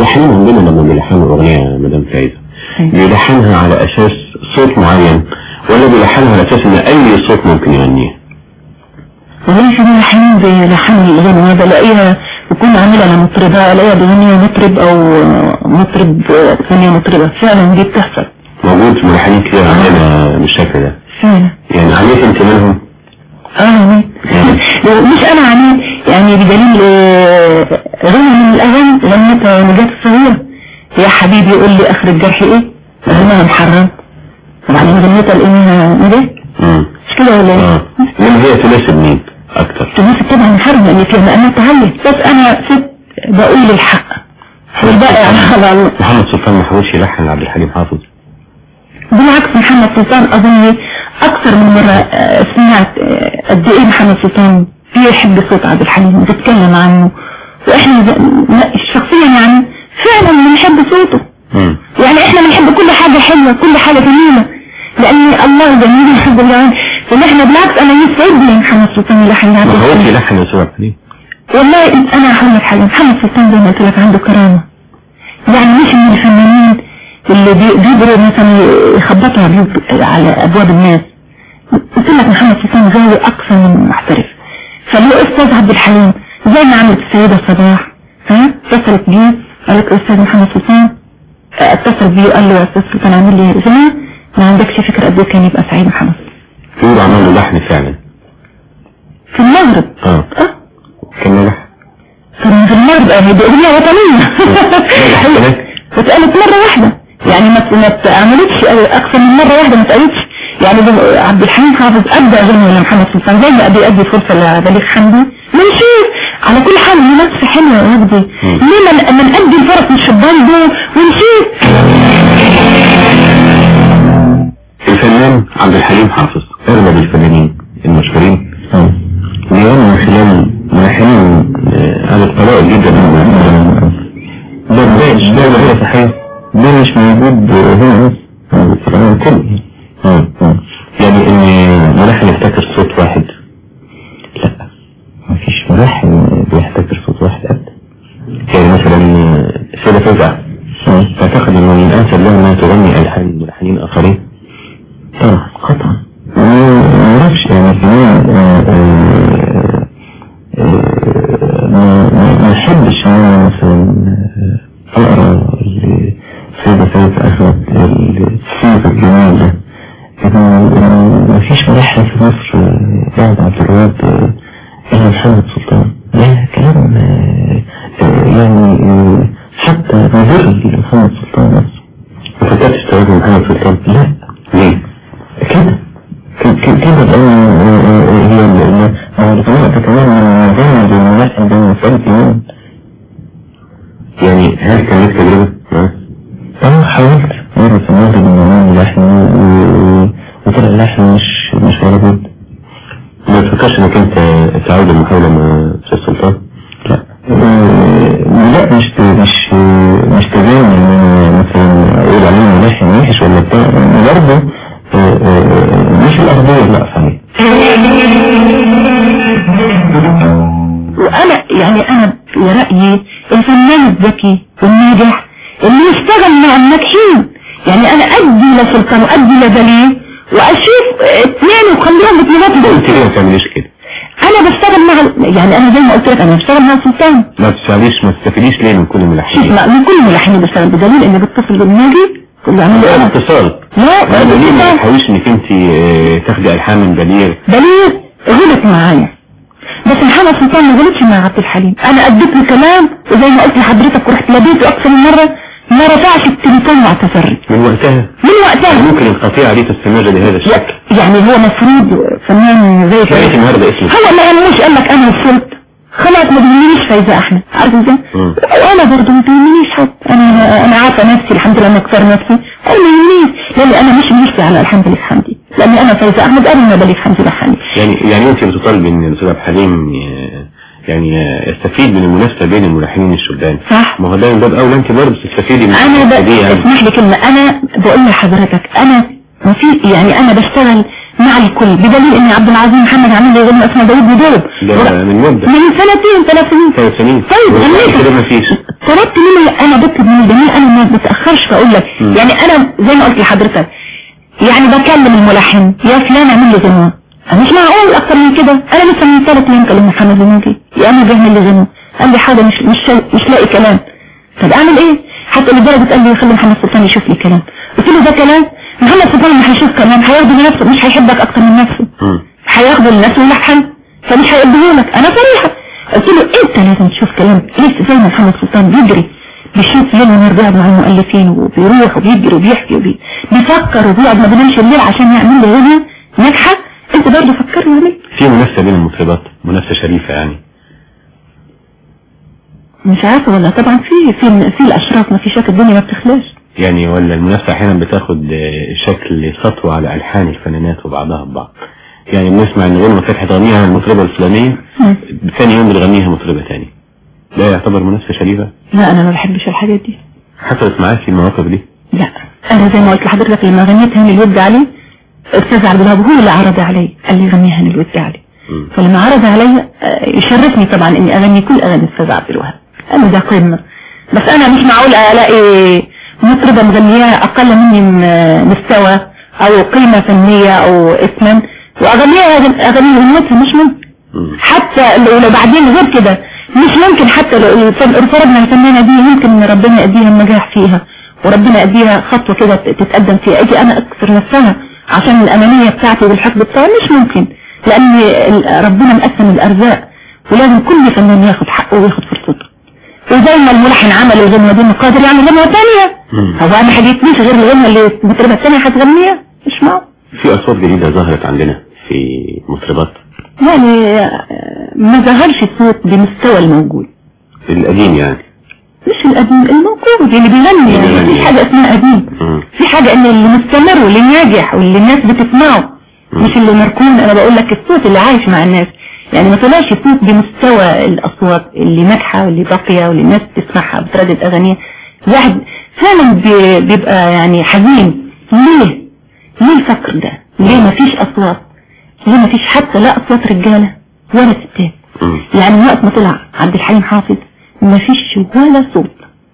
الملحنين عندنا لما بيلحنوا اغنيه يا مدام فايزه بيلحنها على اساس صوت معين ولا بيلحنها على اساس ان اي صوت ممكن يغنيه؟ والله في ملحنين بيلحنوا الاغاني هذا لاقيها يكون عاملها لمطربه الاقيها بغنيه مطرب او مطرب ثانيه مطربه فعلا دي بتحصل موجود ملحنين كتير عندنا بالشكل ده فعلا يعني عليك انت منهم؟ اه مش انا عنيد يعني بدليل غنى من الاغاني غنتها نجاة الصغيرة يا حبيبي يقول لي اخر الجرح ايه غناها محرم وبعدين غنيتها لانها نجاة مش كده ولا ايه؟ من هي تناسب مين اكتر؟ تناسب طبعا محرم لان فيها مقامات عالية بس انا ست بقول الحق والباقي على الله. محمد سلطان ما حاولش يلحن لعبد الحليم حافظ؟ بالعكس محمد سلطان اظن اكثر من مرة سمعت قد ايه محمد سلطان بيحب صوت عبد الحليم بيتكلم عنه واحنا شخصيا يعني فعلا بنحب صوته م. يعني احنا بنحب كل حاجة حلوة كل حاجة جميلة لان الله جميل يحب الجميل فاحنا بالعكس انا يسعدني محمد سلطان يلحن عبد الحليم. ما هو يلحن يا سيدي حليم والله انا هقول لك حاجة محمد سلطان زي ما قلت لك عنده كرامة يعني مش من الفنانين اللي بيقدروا مثلا يخبطوا على ابواب الناس. قلت لك محمد سلطان زاوي اكثر من محترف فلو استاذ عبد الحليم زي ما عملت السيدة صباح ها اتصلت بيه قالت استاذ محمد سلطان اتصل بيه وقال له يا استاذ سلطان عامل لي زمان ما عندكش فكرة قد ايه كان يبقى سعيد محمد يقول عمل له لحن فعلا في المغرب اه اه كان لحن كان في المغرب اه دي اغنية وطنية واتقالت مرة واحدة يعني ما ما تعملتش اكثر من مرة واحدة ما تقالتش يعني عبد الحليم حافظ ابدا غنى لمحمد سلطان زي ما ادي ادي فرصة لبليغ حمدي بنشوف على كل حال منافسة حلوة يا ودي ليه ما نأدي الفرص للشبان دول ونشوف. الفنان عبد الحليم حافظ اغلب الفنانين المشهورين اليوم من خلال ملحنين على القلائل جدا ده مش ده غير صحيح ده مش موجود هنا في العالم كله يعني ان ملحن يحتكر صوت واحد لا مفيش ملحن بيحتكر صوت واحد ابدا يعني مثلا سيدة فزع تعتقد انه من انسب له انها تغني الحان ملحنين اخرين؟ طبعا قطعا ما اعرفش يعني كمان ما احبش انا مثلا اقرا السيدة فزع اخذ الصوت الجميل ده ما فيش ملحن في مصر بعد عبد الوهاب الا محمد سلطان ده كلام يعني حتى مضر لمحمد سلطان نفسه. ما فكرتش تواجه محمد سلطان؟ لا ليه؟ كده كده لان هي الغناء كمان من ضمن الملحن ده مسألة كمان يعني هل كان لك تجربة؟ انا حاولت مرة في المغرب ان اعمل لحن وطلع اللحن مش مش ولا بد. ما تفكرش انك انت تعود المحاولة مع استاذ سلطان؟ لا لا مش مش مش تبين ان مثلا اقول عليه ملحن وحش ولا بتاع برضه مش الأخبار لا صحيح. وانا يعني انا برأيي الفنان الذكي والناجح اللي يشتغل مع الناجحين يعني انا ادي لسلطان وادي لدليل واشوف اثنين وخليهم اثنينات دول. انت ليه ما بتعمليش كده؟ انا بشتغل مع يعني انا زي ما قلت لك انا بشتغل مع سلطان. ما بتشتغليش ما تستفيديش ليه من كل الملحنين؟ شوف من كل الملحنين بشتغل بدليل اني بتصل بالناجي كل عمله انا اتصال. لا دليل ما تحاوليش انك انت تاخدي الحان من بليغ. بليغ غلط معايا بس محمد سلطان ما غلطش مع عبد الحليم. انا اديت له كلام وزي ما قلت لحضرتك ورحت لبيته اكثر من مره ما رفعش التليفون واعتذر من وقتها. من وقتها ممكن القطيعه دي تستمر بهذا الشكل يعني هو مفروض فنان زي كده النهارده اسمه هو ما يهمنيش قال لك انا وصلت خلاص ما بيهمنيش فايزة احمد عارف ازاي وانا برضه ما بيهمنيش حد انا انا عارفه نفسي الحمد لله انا اكثر نفسي انا ما يهمنيش لان انا مش مشكي على الحمد لله حمدي لان انا فايزة احمد قبل ما بليغ حمدي لحالي يعني يعني انت بتطالب ان الاستاذ عبد الحليم يعني يستفيد من المنافسه بين الملحنين الشبان صح ما هو ده من باب اولى انت برضه تستفيدي من انا ب... يعني. اسمح لي كلمه انا بقول لحضرتك انا ما في يعني انا بشتغل مع الكل بدليل ان عبد العظيم محمد عامل لي غنى اسمها داوود بدوب ده من مدة من سنتين ثلاث سنين ثلاث سنين طيب غنيت كده ما فيش طلبت منه، انا بطلب من الجميع، انا ما بتاخرش فاقول لك يعني انا زي ما قلت لحضرتك يعني بكلم الملحن يا فلان اعمل لي غنوه، مش معقول اكتر من كده. انا لسه من ثلاث ايام كلمت محمد الموجي يا انا بيعمل لي غنوه، قال لي حاجه مش مش مش لاقي كلام. طب اعمل ايه؟ حتى لدرجه قال لي خلي محمد سلطان يشوف لي كلام. قلت له ده كلام؟ محمد سلطان مش هيشوف كلام، هياخده لنفسه، مش هيحبك اكتر من نفسه، هياخده لنفسه ويلحن فمش هيقبله لك. انا صريحه قلت له انت لازم تشوف كلام، لسه زي ما محمد سلطان بيجري بيشوف ليل ونهار بيقعد مع المؤلفين وبيروح وبيجري وبيحكي وبيفكر وبيقعد ما بينامش الليل عشان يعمل له غنية ناجحة، انت برضه فكر يعمل. في منافسة بين المطربات، منافسة شريفة يعني؟ مش عارفة والله، طبعا في في في الاشراف ما في شك، الدنيا ما بتخلاش يعني، ولا المنافسة احيانا بتاخد شكل سطوة على الحان الفنانات وبعضها ببعض. يعني بنسمع ان غنوة كانت هتغنيها المطربة الفلانية ثاني يوم بتغنيها مطربة ثانيه، ده يعتبر منافسة شريفة؟ لا انا ما بحبش الحاجات دي. حصلت معاك في المواقف دي؟ لا انا زي ما قلت لحضرتك لما غنيت هاني الود علي استاذ عبد الوهاب هو اللي عرض علي، قال لي غني هاني الود علي، فلما عرض علي يشرفني طبعا اني اغني كل اغاني استاذ عبد الوهاب، قال لي ده قمة. بس انا مش معقول الاقي مطربة مغنية اقل مني مستوى او قيمة فنية او اسما واغنيها اغني غنيتها، مش ممكن. حتى لو بعدين غير كده مش ممكن، حتى لو فرضنا الفنانة دي ممكن ان ربنا يديها النجاح فيها وربنا يديها خطوة كده تتقدم فيها، اجي انا اكسر نفسها عشان الامانية بتاعتي والحقد بتاعي، مش ممكن، لان ربنا مقسم الارزاق ولازم كل فنان ياخد حقه وياخد فرصته. وزي ما الملحن عمل الغنوة دي قادر يعمل غنوة ثانية، هو انا حديثنيش غير الغنوة اللي المطربة الثانية هتغنيها، مش معقول. في اصوات جديدة ظهرت عندنا في مطربات يعني ما ظهرش صوت بمستوى الموجود القديم، يعني مش القديم الموجود اللي بيغني، يعني مفيش حاجة اسمها قديم، في حاجة ان اللي مستمر واللي ناجح واللي الناس بتسمعه، مش اللي مركون. انا بقول لك الصوت اللي عايش مع الناس، يعني ما طلعش صوت بمستوى الاصوات اللي ناجحة واللي باقية واللي الناس بتسمعها بتردد اغانيها. الواحد فعلا بيبقى يعني حزين، ليه ليه الفقر ده؟ ليه ما فيش اصوات؟ ليه ما فيش حتى لا اصوات رجالة ولا ستات؟ يعني وقت ما طلع عبد الحليم حافظ ما فيش ولا صوت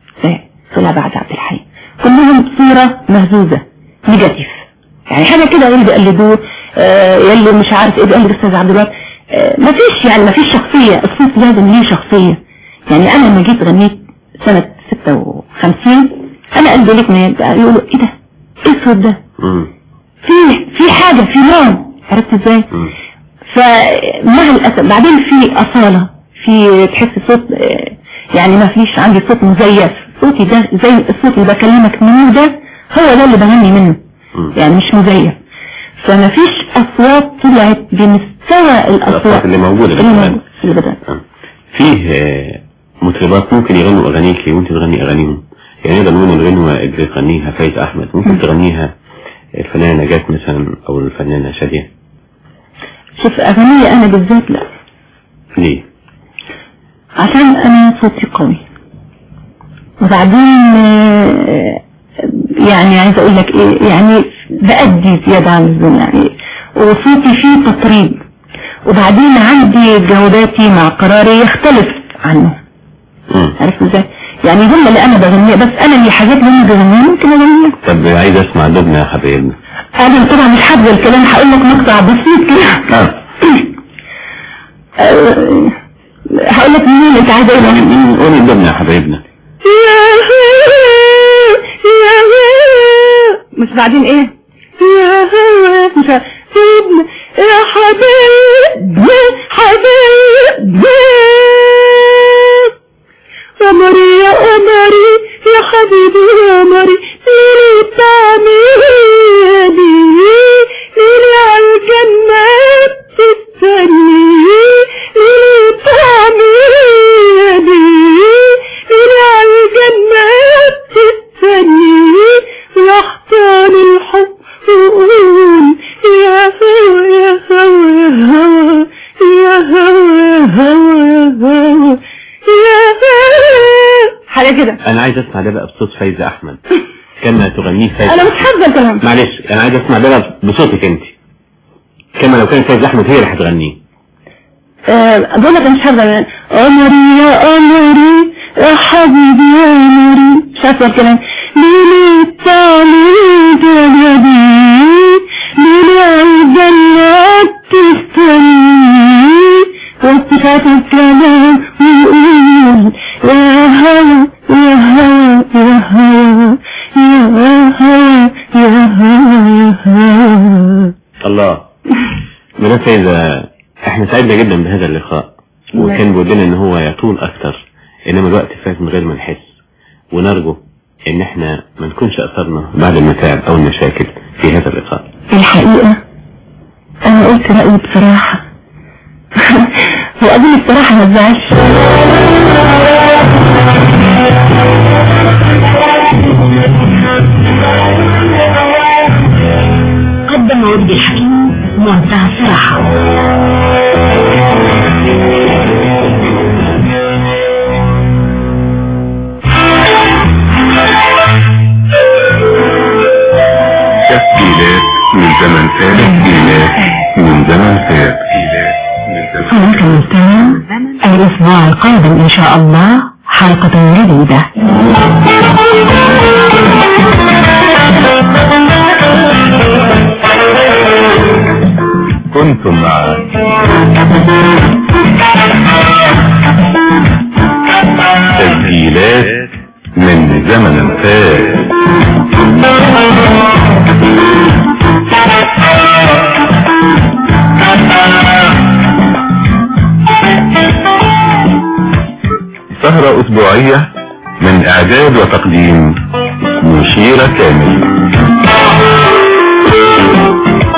طلع بعد عبد الحليم، كلهم صورة مهزوزة نيجاتيف، يعني حاجة كده اللي بيقلدوه آه يلي مش عارف ايه بيقلد استاذ عبد الوهاب، آه ما فيش يعني ما فيش شخصية. الصوت لازم ليه شخصية. يعني انا لما جيت غنيت سنة ستة وخمسين انا قلبي لك ما يقولوا ايه ده، ايه الصوت ده، في في حاجة في نوع، عرفت ازاي؟ فمع الاسف بعدين في اصالة، في تحس صوت يعني ما فيش عندي صوت مزيف، صوتي ده زي الصوت اللي بكلمك منه ده هو ده اللي بغني منه، يعني مش مزيف. فما فيش اصوات طلعت بمستوى الاصوات اللي موجودة اللي بدأت. فيه مطربات ممكن يغنوا اغانيك وانت تغني اغانيهم، يعني نقدر نقول الغنوة اللي تغنيها فايزة احمد ممكن تغنيها الفنانة نجاة مثلا او الفنانة شادية؟ شوف اغنية انا بالذات لا. ليه؟ عشان انا صوتي قوي، وبعدين يعني عايزه اقول لك ايه، يعني بأدي زيادة عن اللزوم، يعني وصوتي فيه تطريب، وبعدين عندي جوداتي مع قراري يختلف عنه، عارف ازاي؟ يعني هم اللي انا بغنيه، بس انا اللي حاجات اللي انا بغنيه ممكن اغنيها. طب عايز اسمع دبنا يا حبايبنا. انا طبعا مش حافظه الكلام، هقول لك مقطع بسيط كده. اه هقول لك مين انت عايز اقول لك؟ قولي دبنا يا حبايبنا. مش بعدين ايه؟ مش سيبنا يا حبيبنا حبيبنا قمري يا قمري يا حبيبي يا قمري ليلي بتعملي ليلي عالجنة بتستني ليلي بتعملي ليلي عالجنة بتستني يحتان الحب وقول يا هوا يا هوا يا هوا يا هوا يا هوا حاجة كده. انا عايز اسمع ده بقى بصوت فايزة احمد كما تغنيه فايزة. انا مش حافظة الكلام، معلش انا عايز اسمع ده بصوتك انت، كما لو كان فايزة احمد هي اللي هتغنيه. بقول لك مش حافظة. قمري يا قمري يا حبيبي يا قمري، مش عارفة الكلام. ليلة التعليد يا جديد، ليلة الجنات تستني، وانت فاتت الكلام ويقول يا هوا يا هوا يا هوا يا هوا يا هوا يا هوا. الله. مدام فايزة، احنا سعدنا جدا بهذا اللقاء، وكان بيقول لنا ان هو يطول اكتر، انما الوقت فات من غير ما نحس، ونرجو ان احنا ما نكونش اثرنا بعد المتاعب او المشاكل في هذا اللقاء. الحقيقة انا قلت رأيي بصراحة وقبل الصراحة ما تزعلش. قدم عبد الحكيم منتهى الصراحة. تسجيلات من زمن فات، تسجيلات من زمن فات. هناك المستمع الأسبوع القادم إن شاء الله حلقة جديدة. كنتم مع تسجيلات من زمن فات. سهرة أسبوعية من إعداد وتقديم مشيرة كامل.